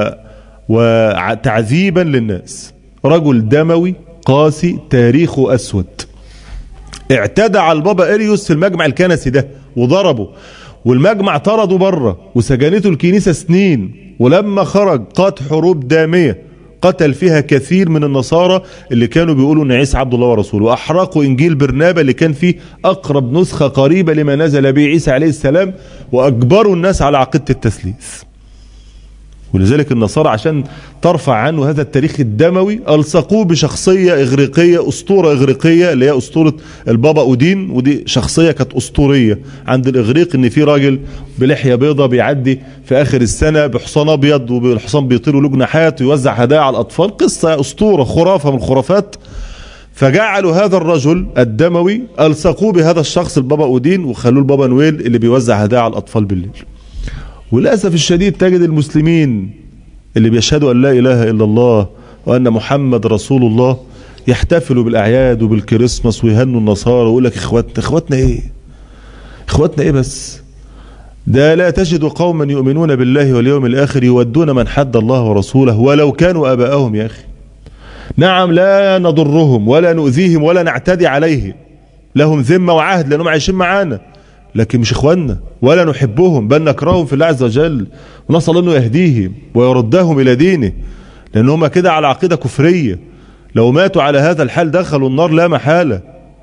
S1: وتعذيبا للناس. رجل دموي قاسي تاريخه أسود. اعتدى على البابا إريوس في المجمع الكنسي ده وضربه، والمجمع طرده بره وسجنته الكنيسة سنين. ولما خرج قاد حروب دامية قتل فيها كثير من النصارى اللي كانوا بيقولوا ان عيسى عبد الله ورسوله، واحرقوا انجيل برنابا اللي كان فيه اقرب نسخة قريبة لما نزل به عيسى عليه السلام، واجبروا الناس على عقيدة التثليث. ولذلك النصارى عشان ترفع عنه هذا التاريخ الدموي ألصقوه بشخصية إغريقية، أسطورة إغريقية اللي هي أسطورة البابا أودين. ودي شخصية كانت أسطورية عند الإغريق، إن في راجل بلحية بيضة بيعدي في آخر السنة بحصان أبيض والحصان بيطير له جناحات ويوزع هدايا على الأطفال. قصة أسطورة خرافة من الخرافات. فجعلوا هذا الرجل الدموي ألصقوه بهذا الشخص البابا أودين، وخلوه البابا نويل اللي بيوزع هدايا على الأطفال بالليل. وللأسف الشديد تجد المسلمين اللي بيشهدوا أن لا إله إلا الله وأن محمد رسول الله يحتفلوا بالأعياد وبالكريسماس ويهنوا النصارى ويقول لك إخواتنا. إخواتنا إيه؟ إخواتنا إيه بس؟ ده لا تجد قوما يؤمنون بالله واليوم الآخر يودون من حد الله ورسوله ولو كانوا آباءهم يا أخي. نعم لا نضرهم ولا نؤذيهم ولا نعتدي عليهم، لهم ذمة وعهد لأنهم عايشين معانا، لكن مش إخواننا ولا نحبهم، بل نكرههم في الله عز وجل ونسأل الله أنه يهديهم ويردهم إلى دينه، لأنهم كده على عقيدة كفرية، لو ماتوا على هذا الحال دخلوا النار لا محالة.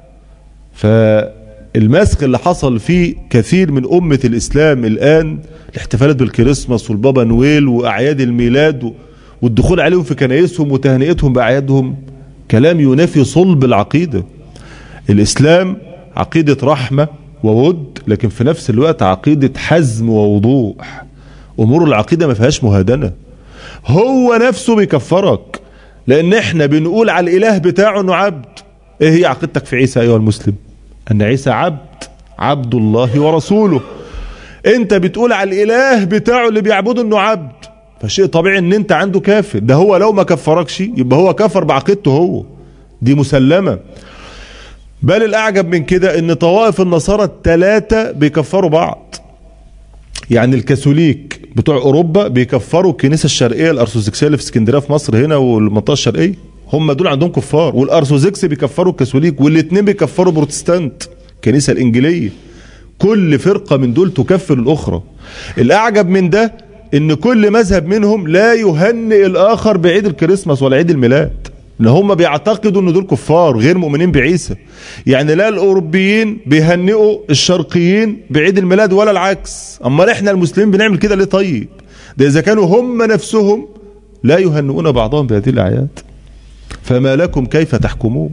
S1: فالمسخ اللي حصل فيه كثير من أمة الإسلام الآن، الاحتفالات بالكريسماس والبابا نويل وأعياد الميلاد والدخول عليهم في كنائسهم وتهنئتهم بأعيادهم، كلام ينافي صلب العقيدة. الإسلام عقيدة رحمة وود، لكن في نفس الوقت عقيدة حزم ووضوح. أمور العقيدة ما فيهاش مهادنة. هو نفسه بيكفرك لأن احنا بنقول على الإله بتاعه أنه عبد. إيه هي عقيدتك في عيسى أيها المسلم؟ أن عيسى عبد، عبد الله ورسوله. أنت بتقول على الإله بتاعه اللي بيعبده أنه عبد، فشيء طبيعي أن أنت عنده كافر. ده هو لو ما كفركش يبقى هو كفر بعقيدته هو، دي مسلمة. بل الأعجب من كده أن طوائف النصارى الثلاثة بيكفروا بعض. يعني الكاثوليك بتوع أوروبا بيكفروا الكنيسة الشرقية الأرثوذكسية اللي في اسكندرية في مصر هنا والمنطقة الشرقية، هم دول عندهم كفار. والأرثوذكس بيكفروا الكاثوليك، والاثنين بيكفروا بروتستانت الكنيسة الإنجيلية. كل فرقة من دول تكفر الأخرى. الأعجب من ده أن كل مذهب منهم لا يهنئ الآخر بعيد الكريسماس ولا عيد الميلاد، ان هم بيعتقدوا ان دول كفار غير مؤمنين بعيسى. يعني لا الاوروبيين بيهنئوا الشرقيين بعيد الميلاد ولا العكس. اما احنا المسلمين بنعمل كده ليه طيب؟ ده اذا كانوا هم نفسهم لا يهنئون بعضهم بهذه الاعياد، فما لكم كيف تحكمون؟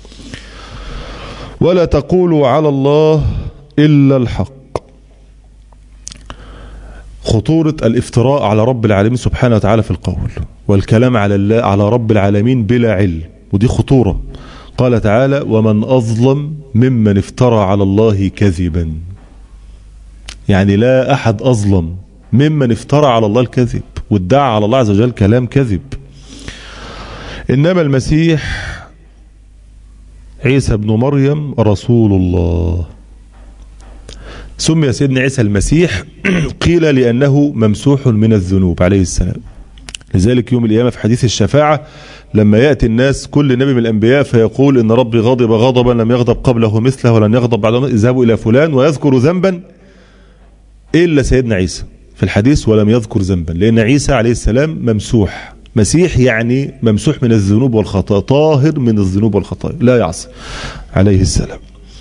S1: ولا تقولوا على الله الا الحق. خطورة الافتراء على رب العالمين سبحانه وتعالى في القول والكلام على الله على رب العالمين بلا علم، ودي خطورة. قال تعالى: ومن أظلم ممن افترى على الله كذبا. يعني لا أحد أظلم ممن افترى على الله الكذب وادعى على الله عز وجل كلام كذب. إنما المسيح عيسى ابن مريم رسول الله. سمي سيدنا عيسى المسيح قيل لأنه ممسوح من الذنوب عليه السلام. لذلك يوم القيامة في حديث الشفاعة لما يأتي الناس كل نبي من الأنبياء فيقول إن ربي غضب غضبا لم يغضب قبله مثله ولن يغضب بعده، اذهبوا إلى فلان ويذكر ذنبا إلا سيدنا عيسى في الحديث ولم يذكر ذنبا، لأن عيسى عليه السلام ممسوح. مسيح يعني ممسوح من الذنوب والخطايا، طاهر من الذنوب والخطايا، لا يعصي عليه السلام.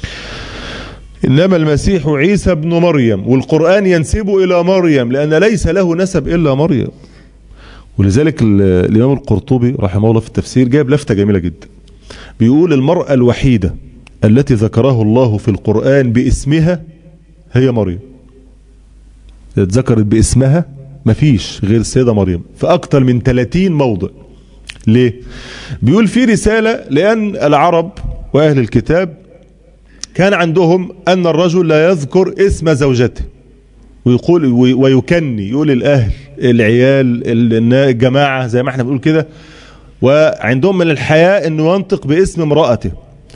S1: إنما المسيح عيسى ابن مريم، والقرآن ينسبه إلى مريم لأن ليس له نسب إلا مريم. ولذلك الإمام القرطبي رحمه الله في التفسير جاب لفتة جميلة جدا، بيقول: المرأة الوحيدة التي ذكره الله في القرآن باسمها هي مريم. اتذكرت باسمها مفيش غير السيدة مريم في أكثر من ثلاثين موضع. ليه؟ بيقول في رسالة لأن العرب وأهل الكتاب كان عندهم أن الرجل لا يذكر اسم زوجته ويقول ويكني، يقول الأهل العيال الجماعة زي ما احنا بنقول كده، وعندهم من الحياء أنه ينطق باسم امرأته.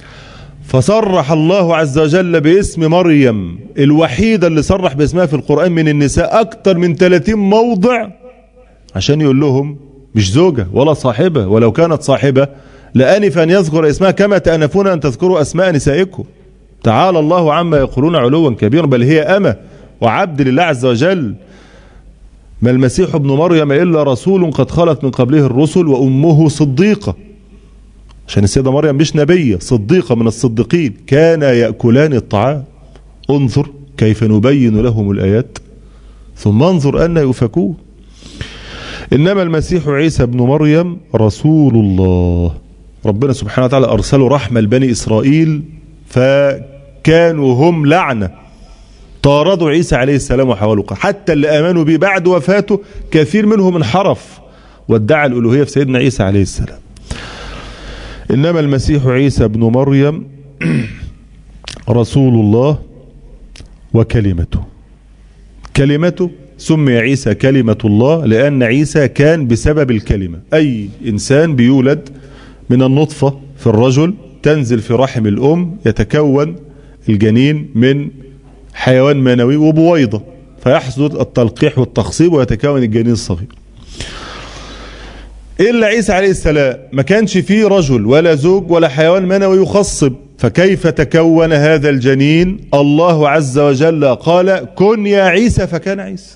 S1: فصرح الله عز وجل باسم مريم الوحيدة اللي صرح باسمها في القرآن من النساء أكثر من ثلاثين موضع عشان يقول لهم مش زوجة ولا صاحبة، ولو كانت صاحبة لأنف أن يذكر اسمها كما تأنفون أن تذكروا أسماء نسائكم. تعالى الله عما يقولون علوا كبيرا، بل هي أمة وعبد لله عز وجل. ما المسيح ابن مريم إلا رسول قد خلت من قبله الرسل وأمه صديقة، عشان السيدة مريم مش نبية، صديقة من الصديقين، كانا يأكلان الطعام. انظر كيف نبين لهم الآيات ثم انظر أن يؤفكون. إنما المسيح عيسى ابن مريم رسول الله. ربنا سبحانه وتعالى أرسله رحمة لبني إسرائيل، فكانوا هم لعنة، طاردوا عيسى عليه السلام وحاولوا، حتى اللي آمنوا به بعد وفاته كثير منهم انحرف وادعى الألوهية في سيدنا عيسى عليه السلام. إنما المسيح عيسى ابن مريم رسول الله وكلمته. كلمته سمي عيسى كلمة الله لأن عيسى كان بسبب الكلمة. أي إنسان بيولد من النطفة في الرجل تنزل في رحم الأم، يتكون الجنين من حيوان منوي وبويضة، فيحصل التلقيح والتخصيب ويتكون الجنين الصغير. إلا عيسى عليه السلام ما كانش فيه رجل ولا زوج ولا حيوان منوي يخصب، فكيف تكون هذا الجنين؟ الله عز وجل قال كن يا عيسى فكان عيسى.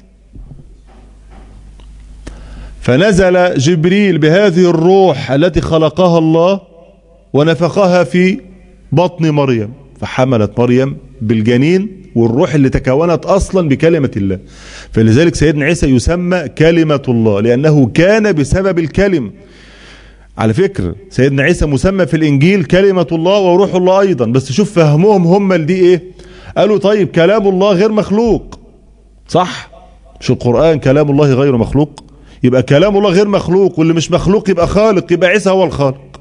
S1: فنزل جبريل بهذه الروح التي خلقها الله ونفخها في بطن مريم، فحملت مريم بالجنين والروح اللي تكونت أصلا بكلمة الله. فلذلك سيدنا عيسى يسمى كلمة الله لأنه كان بسبب الكلمة. على فكرة سيدنا عيسى مسمى في الإنجيل كلمة الله وروح الله أيضا، بس شوف فهمهم هم لدي إيه؟ قالوا طيب كلام الله غير مخلوق، صح؟ مش القرآن كلام الله غير مخلوق؟ يبقى كلام الله غير مخلوق، واللي مش مخلوق يبقى خالق، يبقى عيسى هو الخالق.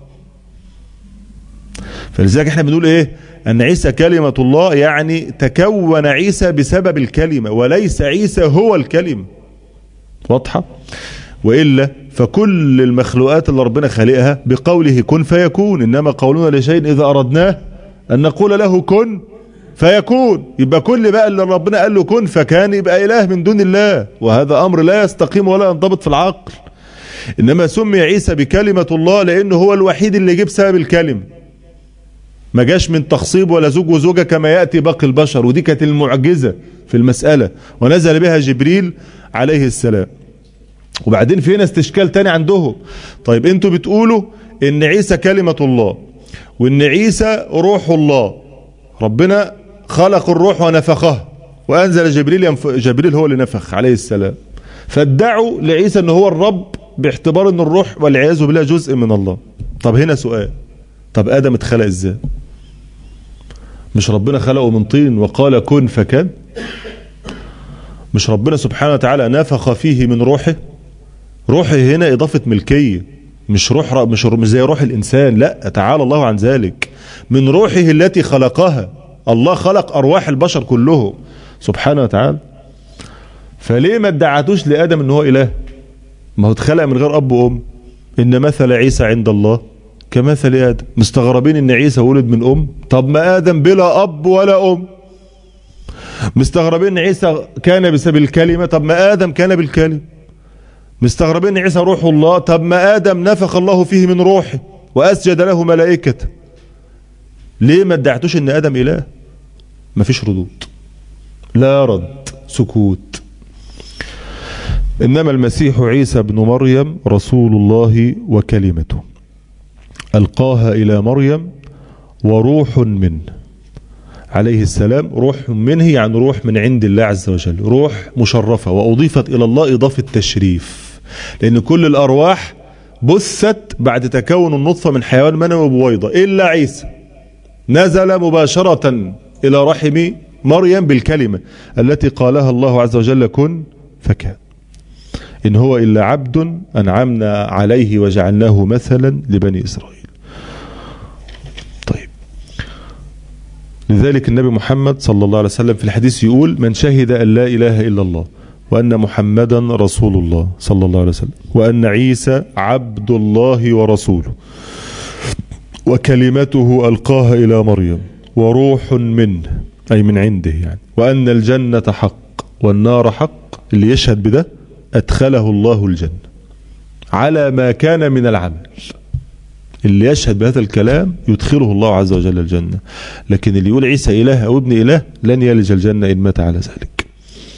S1: فلذلك احنا بنقول ايه؟ ان عيسى كلمة الله، يعني تكون عيسى بسبب الكلمة وليس عيسى هو الكلمة. واضحة؟ وإلا فكل المخلوقات اللي ربنا خلقها بقوله كن فيكون، انما قولنا لشيء اذا اردناه ان نقول له كن فيكون. يبقى كل بقى اللي ربنا قال له كن فكان يبقى اله من دون الله، وهذا امر لا يستقيم ولا ينضبط في العقل. انما سمي عيسى بكلمة الله لانه هو الوحيد اللي جه بسبب الكلمة، ما جاش من تخصيب ولا زوج وزوجة كما يأتي باقي البشر، ودي كانت المعجزة في المسألة ونزل بها جبريل عليه السلام. وبعدين في هنا استشكال تاني عندهم، طيب انتوا بتقولوا ان عيسى كلمة الله وان عيسى روح الله، ربنا خلق الروح ونفخها وانزل جبريل ينف... جبريل هو اللي نفخ عليه السلام، فادعوا لعيسى ان هو الرب باعتبار ان الروح والعياذ بالله جزء من الله. طب هنا سؤال، طب آدم اتخلق ازاي؟ مش ربنا خلقه من طين وقال كن فكان؟ مش ربنا سبحانه وتعالى نفخ فيه من روحه؟ روحه هنا إضافة ملكية، مش روح مش مش زي روح الإنسان، لا تعالى الله عن ذلك. من روحه التي خلقها، الله خلق أرواح البشر كلهم سبحانه وتعالى. فليه ما ادعتوش لآدم ان هو إله؟ ما هو اتخلق من غير أب وأم. إن مثل عيسى عند الله كمثل آدم. مستغربين ان عيسى ولد من أم؟ طب ما آدم بلا أب ولا أم. مستغربين ان عيسى كان بسبب الكلمة؟ طب ما آدم كان بالكلمة. مستغربين ان عيسى روح الله؟ طب ما آدم نفخ الله فيه من روحه وأسجد له ملائكة. ليه ما ادعتوش ان آدم إله؟ مفيش ردود، لا رد، سكوت. إنما المسيح عيسى بن مريم رسول الله وكلمته ألقاها إلى مريم وروح منه عليه السلام. روح منه يعني روح من عند الله عز وجل، روح مشرفة وأضيفت إلى الله إضافة تشريف، لأن كل الأرواح بثت بعد تكون النطفة من حيوان منوي بويضة، إلا عيسى نزل مباشرة إلى رحم مريم بالكلمة التي قالها الله عز وجل كن فكان. إن هو إلا عبد أنعمنا عليه وجعلناه مثلا لبني إسرائيل. طيب، لذلك النبي محمد صلى الله عليه وسلم في الحديث يقول من شهد أن لا إله إلا الله وأن محمدا رسول الله صلى الله عليه وسلم وأن عيسى عبد الله ورسوله وكلمته ألقاها إلى مريم وروح منه أي من عنده يعني، وأن الجنة حق والنار حق، اللي يشهد بده أدخله الله الجنة على ما كان من العمل. اللي يشهد بهذا الكلام يدخله الله عز وجل الجنة. لكن اللي يقول عيسى إله أو ابن إله لن يلج الجنة إن مات على ذلك.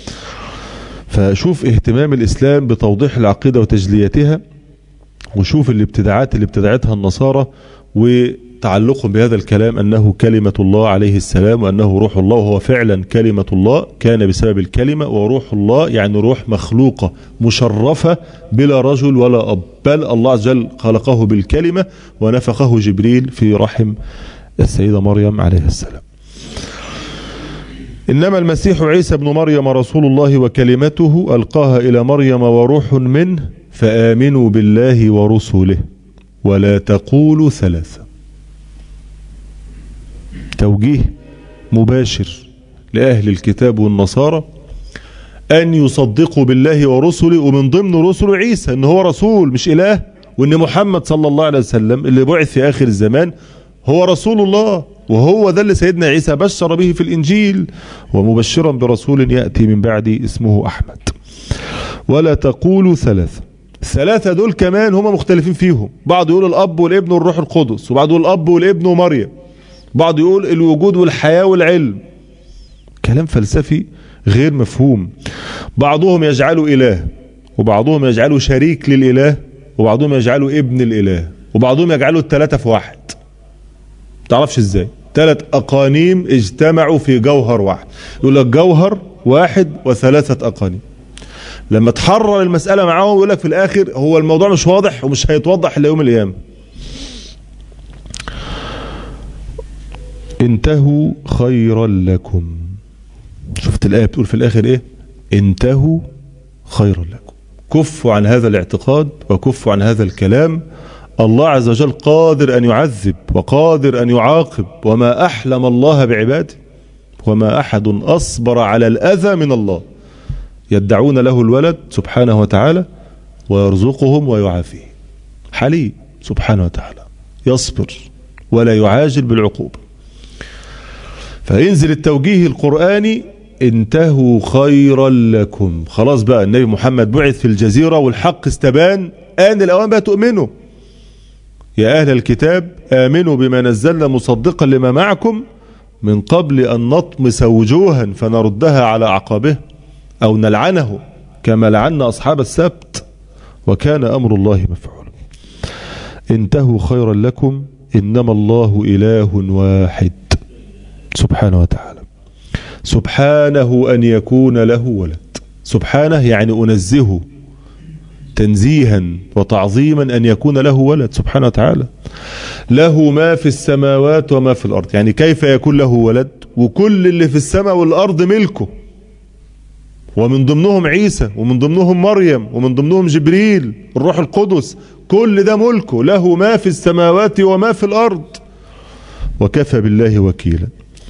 S1: فشوف اهتمام الإسلام بتوضيح العقيدة وتجليتها، وشوف الابتداعات اللي ابتدعتها النصارى وتعلقهم بهذا الكلام أنه كلمة الله عليه السلام وأنه روح الله، وهو فعلا كلمة الله كان بسبب الكلمة، وروح الله يعني روح مخلوقة مشرفة بلا رجل ولا أب، بل الله عز وجل خلقه بالكلمة ونفخه جبريل في رحم السيدة مريم عليه السلام. إنما المسيح عيسى بن مريم رسول الله وكلمته ألقاها إلى مريم وروح منه فآمنوا بالله ورسله ولا تقولوا ثلاثة. توجيه مباشر لأهل الكتاب والنصارى أن يصدقوا بالله ورسله، ومن ضمن رسله عيسى إن هو رسول مش إله، وإن محمد صلى الله عليه وسلم اللي بعث في آخر الزمان هو رسول الله، وهو ده اللي سيدنا عيسى بشر به في الإنجيل، ومبشرا برسول يأتي من بعدي اسمه أحمد. ولا تقولوا ثلاثة. الثلاثة دول كمان هم مختلفين فيهم، بعض يقول الأب والابن والروح القدس، وبعض يقول الأب والابن ومريم، بعض يقول الوجود والحياة والعلم. كلام فلسفي غير مفهوم. بعضهم يجعله إله، وبعضهم يجعله شريك للإله، وبعضهم يجعله ابن الإله، وبعضهم يجعله الثلاثة في واحد. تعرفش ازاي ثلاث أقانيم اجتمعوا في جوهر واحد. يقول لك جوهر واحد وثلاثة أقانيم. لما تحرر المسألة معاهم يقول لك في الآخر هو الموضوع مش واضح ومش هيتوضح إلا يوم القيامة. انتهوا خيرا لكم. شفت الآية بتقول في الآخر إيه؟ انتهوا خيرا لكم. كفوا عن هذا الاعتقاد وكفوا عن هذا الكلام. الله عز وجل قادر أن يعذب وقادر أن يعاقب، وما أحلم الله بعباده، وما أحد أصبر على الأذى من الله. يدعون له الولد سبحانه وتعالى ويرزقهم ويعافيه. حليم سبحانه وتعالى يصبر ولا يعاجل بالعقوبة. فينزل التوجيه القرآني انتهوا خيرا لكم. خلاص بقى النبي محمد بعث في الجزيرة والحق استبان، آن الأوان بقى تؤمنوا. يا أهل الكتاب آمنوا بما نزلنا مصدقا لما معكم من قبل أن نطمس وجوها فنردها على أعقابها أو نلعنه كما لعنا أصحاب السبت وكان أمر الله مفعولا. انتهوا خيرا لكم إنما الله إله واحد سبحانه وتعالى. سبحانه أن يكون له ولد. سبحانه يعني أنزهه تنزيها وتعظيما أن يكون له ولد سبحانه وتعالى. له ما في السماوات وما في الأرض. يعني كيف يكون له ولد وكل اللي في السماء والأرض ملكه، ومن ضمنهم عيسى ومن ضمنهم مريم ومن ضمنهم جبريل الروح القدس، كل ده ملكه. له ما في السماوات وما في الأرض وكفى بالله وكيلا.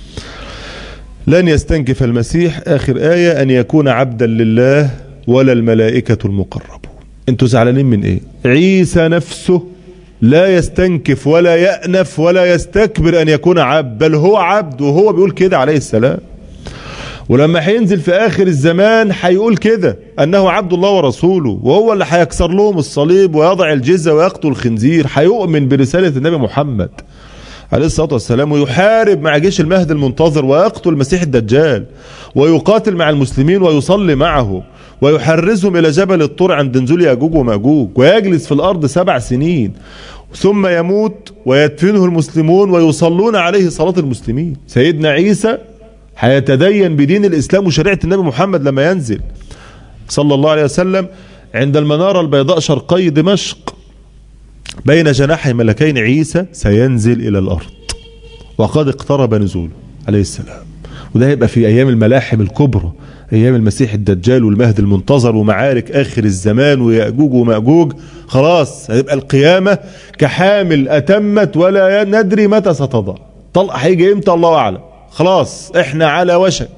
S1: لن يستنكف المسيح آخر آية أن يكون عبدا لله ولا الملائكة المقربون. انتوا زعلانين من ايه؟ عيسى نفسه لا يستنكف ولا يأنف ولا يستكبر أن يكون عبد، بل هو عبد، وهو بيقول كده عليه السلام. ولما هينزل في آخر الزمان هيقول كده أنه عبد الله ورسوله، وهو اللي هيكسر لهم الصليب ويضع الجزة ويقتل الخنزير. هيؤمن برسالة النبي محمد عليه الصلاة والسلام، ويحارب مع جيش المهدي المنتظر ويقتل المسيح الدجال، ويقاتل مع المسلمين ويصلي معه، ويحرزهم إلى جبل الطور عند نزول يأجوج ومأجوج، ويجلس في الأرض سبع سنين ثم يموت ويدفنه المسلمون ويصلون عليه صلاة المسلمين. سيدنا عيسى هيتدين بدين الإسلام وشريعة النبي محمد لما ينزل صلى الله عليه وسلم عند المنارة البيضاء شرقي دمشق بين جناحي ملكين. عيسى سينزل إلى الأرض وقد اقترب نزوله عليه السلام. وده هيبقى في أيام الملاحم الكبرى، أيام المسيح الدجال والمهدي المنتظر ومعارك آخر الزمان ويأجوج ومأجوج. خلاص هيبقى القيامة كحامل أتمت ولا ندري متى ستضع. طلق هيجي امتى الله أعلم. خلاص احنا على وشك.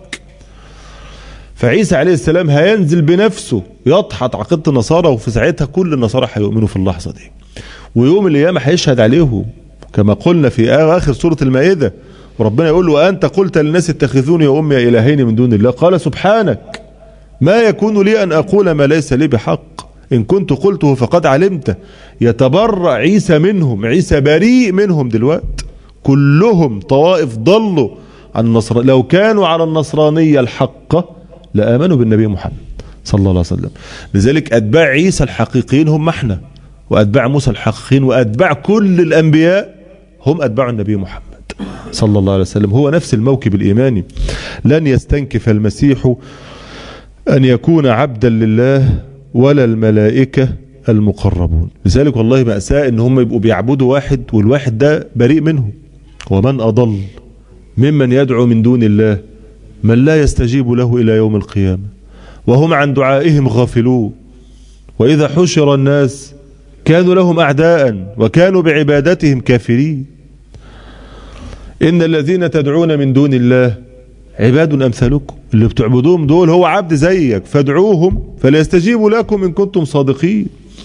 S1: فعيسى عليه السلام هينزل بنفسه يضحط عقيدة النصارى، وفي ساعتها كل النصارى هيؤمنوا في اللحظة دي، ويوم القيامة هيشهد عليه كما قلنا في آخر سورة المائدة. وربنا يقول له أنت قلت للناس اتخذوني وأمي إلهين من دون الله قال سبحانك ما يكون لي أن أقول ما ليس لي بحق إن كنت قلته فقد علمته. يتبرأ عيسى منهم، عيسى بريء منهم دلوقتي. كلهم طوائف ضلوا عن النصر، لو كانوا على النصرانية الحقة لآمنوا بالنبي محمد صلى الله عليه وسلم. لذلك أتباع عيسى الحقيقيين هم احنا، وأتباع موسى الحقيقيين وأتباع كل الأنبياء هم أتباع النبي محمد صلى الله عليه وسلم. هو نفس الموكب الإيماني. لن يستنكف المسيح أن يكون عبدا لله ولا الملائكة المقربون. لذلك والله مأساة إن هم يبقوا بيعبدوا واحد والواحد ده بريء منهم. ومن أضل ممن يدعو من دون الله من لا يستجيب له إلى يوم القيامة وهم عن دعائهم غافلون. وإذا حشر الناس كانوا لهم أعداء وكانوا بعبادتهم كافرين. إن الذين تدعون من دون الله عباد أمثالكم اللي بتعبدوهم دول هو عبد زيك فادعوهم فليستجيبوا لكم إن كنتم صادقين.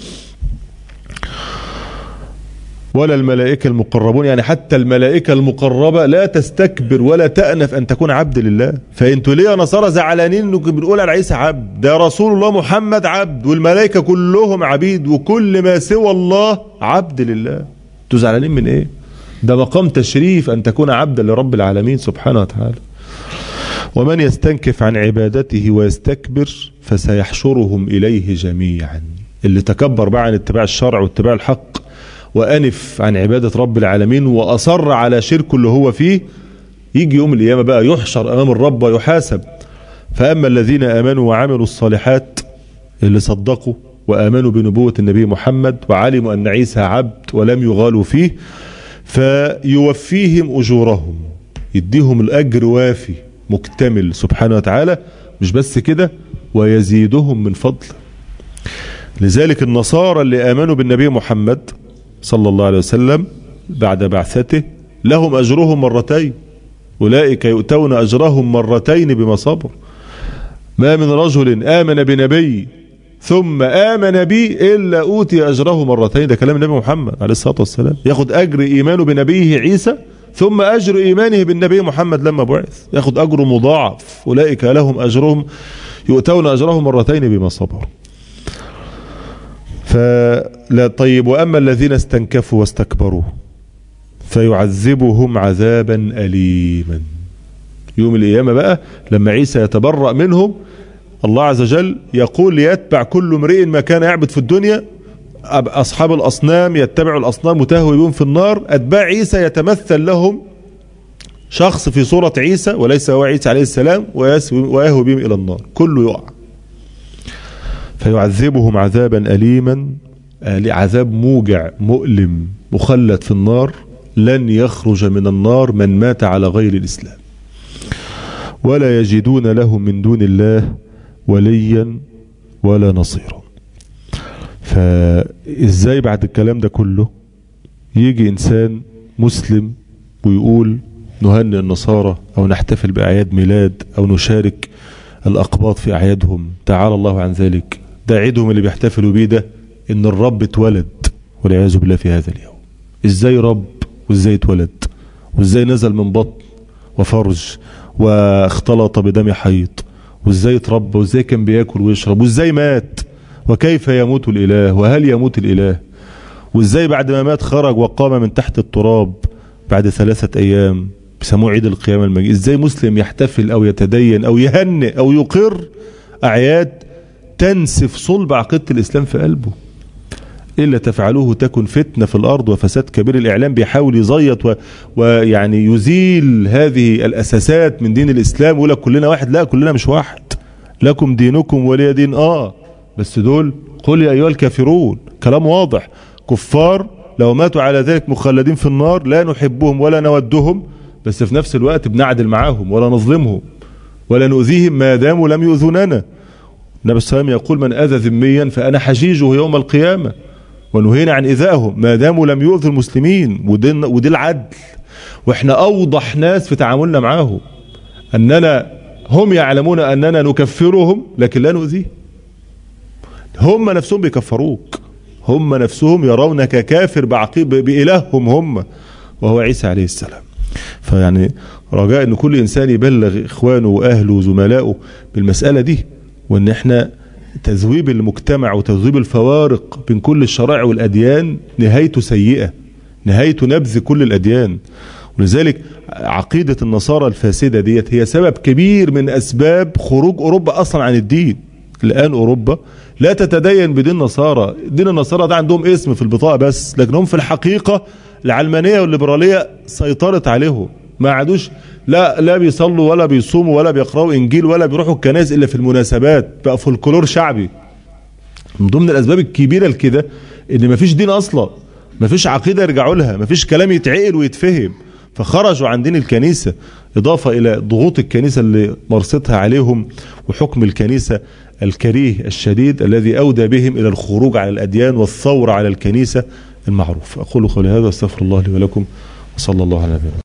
S1: ولا الملائكة المقربون، يعني حتى الملائكة المقربة لا تستكبر ولا تأنف أن تكون عبد لله. فأنتوا ليه يا نصارى زعلانين إنكم بنقول على عيسى عبد؟ ده رسول الله محمد عبد والملائكة كلهم عبيد وكل ما سوى الله عبد لله. انتوا زعلانين من إيه؟ ده مقام تشريف أن تكون عبدا لرب العالمين سبحانه وتعالى. ومن يستنكف عن عبادته ويستكبر فسيحشرهم إليه جميعا. اللي تكبر بقى عن اتباع الشرع واتباع الحق وأنف عن عبادة رب العالمين وأصر على شركه اللي هو فيه، يجي يوم القيامة بقى يحشر أمام الرب ويحاسب. فأما الذين آمنوا وعملوا الصالحات، اللي صدقوا وآمنوا بنبوة النبي محمد وعلموا أن عيسى عبد ولم يغالوا فيه، فيوفيهم أجورهم، يديهم الأجر وافي مكتمل سبحانه وتعالى. مش بس كده، ويزيدهم من فضل. لذلك النصارى اللي آمنوا بالنبي محمد صلى الله عليه وسلم بعد بعثته لهم أجرهم مرتين، أولئك يؤتون أجرهم مرتين بما صبر. ما من رجل آمن بنبي ثم آمن بي إلا أوتي أجره مرتين. ده كلام النبي محمد عليه الصلاة والسلام. ياخد أجر إيمانه بنبيه عيسى ثم أجر إيمانه بالنبي محمد لما بعث، ياخد أجره مضاعف. أولئك لهم أجرهم يؤتون أجرهم مرتين بما صبروا. فلا طيب. وأما الذين استنكفوا واستكبروا فيعذبهم عذابا أليما. يوم القيامة بقى لما عيسى يتبرأ منهم، الله عز وجل يقول ليتبع كل امرئ ما كان يعبد في الدنيا. أصحاب الأصنام يتبعوا الأصنام وتهوي بهم في النار. أتباع عيسى يتمثل لهم شخص في صورة عيسى وليس هو عيسى عليه السلام ويهوي بهم إلى النار، كله يقع. فيعذبهم عذابا أليما، عذاب موجع مؤلم مخلد في النار. لن يخرج من النار من مات على غير الإسلام. ولا يجدون لهم من دون الله وليا ولا نصيرا. فإزاي بعد الكلام ده كله يجي إنسان مسلم ويقول نهنئ النصارى أو نحتفل بأعياد ميلاد أو نشارك الأقباط في أعيادهم؟ تعالى الله عن ذلك. ده عيدهم اللي بيحتفلوا بيه ده إن الرب اتولد والعياذ بالله في هذا اليوم. إزاي رب وإزاي اتولد وإزاي نزل من بطن وفرج واختلط بدم حيض وإزاي اتربى وإزاي كان بياكل ويشرب وإزاي مات وكيف يموت الإله وهل يموت الإله وإزاي بعد ما مات خرج وقام من تحت التراب بعد ثلاثة أيام بيسموه عيد القيامة المجيد. إزاي مسلم يحتفل أو يتدين أو يهنئ أو يقر أعياد تنسف صلب عقيدة الإسلام في قلبه؟ إلا تفعلوه تكن فتنة في الأرض وفساد كبير. الإعلام بيحاول يزيط و... ويعني يزيل هذه الأساسات من دين الإسلام ويقول لك كلنا واحد. لا، كلنا مش واحد. لكم دينكم ولي دين. آه بس دول قل يا أيها الكافرون، كلام واضح. كفار لو ماتوا على ذلك مخلدين في النار، لا نحبهم ولا نودهم، بس في نفس الوقت بنعدل معاهم ولا نظلمهم ولا نؤذيهم ما داموا لم يؤذوننا. النبي صلى الله عليه وسلم يقول من أذى ذميا فأنا حجيجه يوم القيامة، ونهينا عن إذائهم ما داموا لم يؤذوا المسلمين. ودي العدل. واحنا أوضح ناس في تعاملنا معاهم، أننا هم يعلمون أننا نكفرهم لكن لا نؤذيهم. هم نفسهم بيكفروك، هم نفسهم يرونك كافر بعقيب بإلههم هم وهو عيسى عليه السلام. فيعني رجاء أن كل إنسان يبلغ إخوانه وأهله وزملائه بالمسألة دي، وأن احنا تذويب المجتمع وتذويب الفوارق بين كل الشرائع والأديان نهايته سيئة، نهايته نبذ كل الأديان. ولذلك عقيدة النصارى الفاسدة ديت هي سبب كبير من أسباب خروج أوروبا أصلا عن الدين. الآن أوروبا لا تتدين بدين نصارى. دين النصارى ده عندهم اسم في البطاقة بس، لكن هم في الحقيقة العلمانية والليبرالية سيطرت عليهم. ما عادوش لا لا بيصلوا ولا بيصوموا ولا بيقرأوا إنجيل ولا بيروحوا الكنائس إلا في المناسبات. بقى فولكلور شعبي. من ضمن الأسباب الكبيرة لكده إن مفيش دين أصلا، مفيش عقيدة يرجعوا لها، مفيش كلام يتعقل ويتفهم، فخرجوا عن دين الكنيسة. إضافة إلى ضغوط الكنيسة اللي مارستها عليهم وحكم الكنيسة الكريه الشديد الذي أودى بهم إلى الخروج على الأديان والثورة على الكنيسة المعروف. أقول قولي هذا واستغفر الله لي ولكم وصلى الله على نبينا.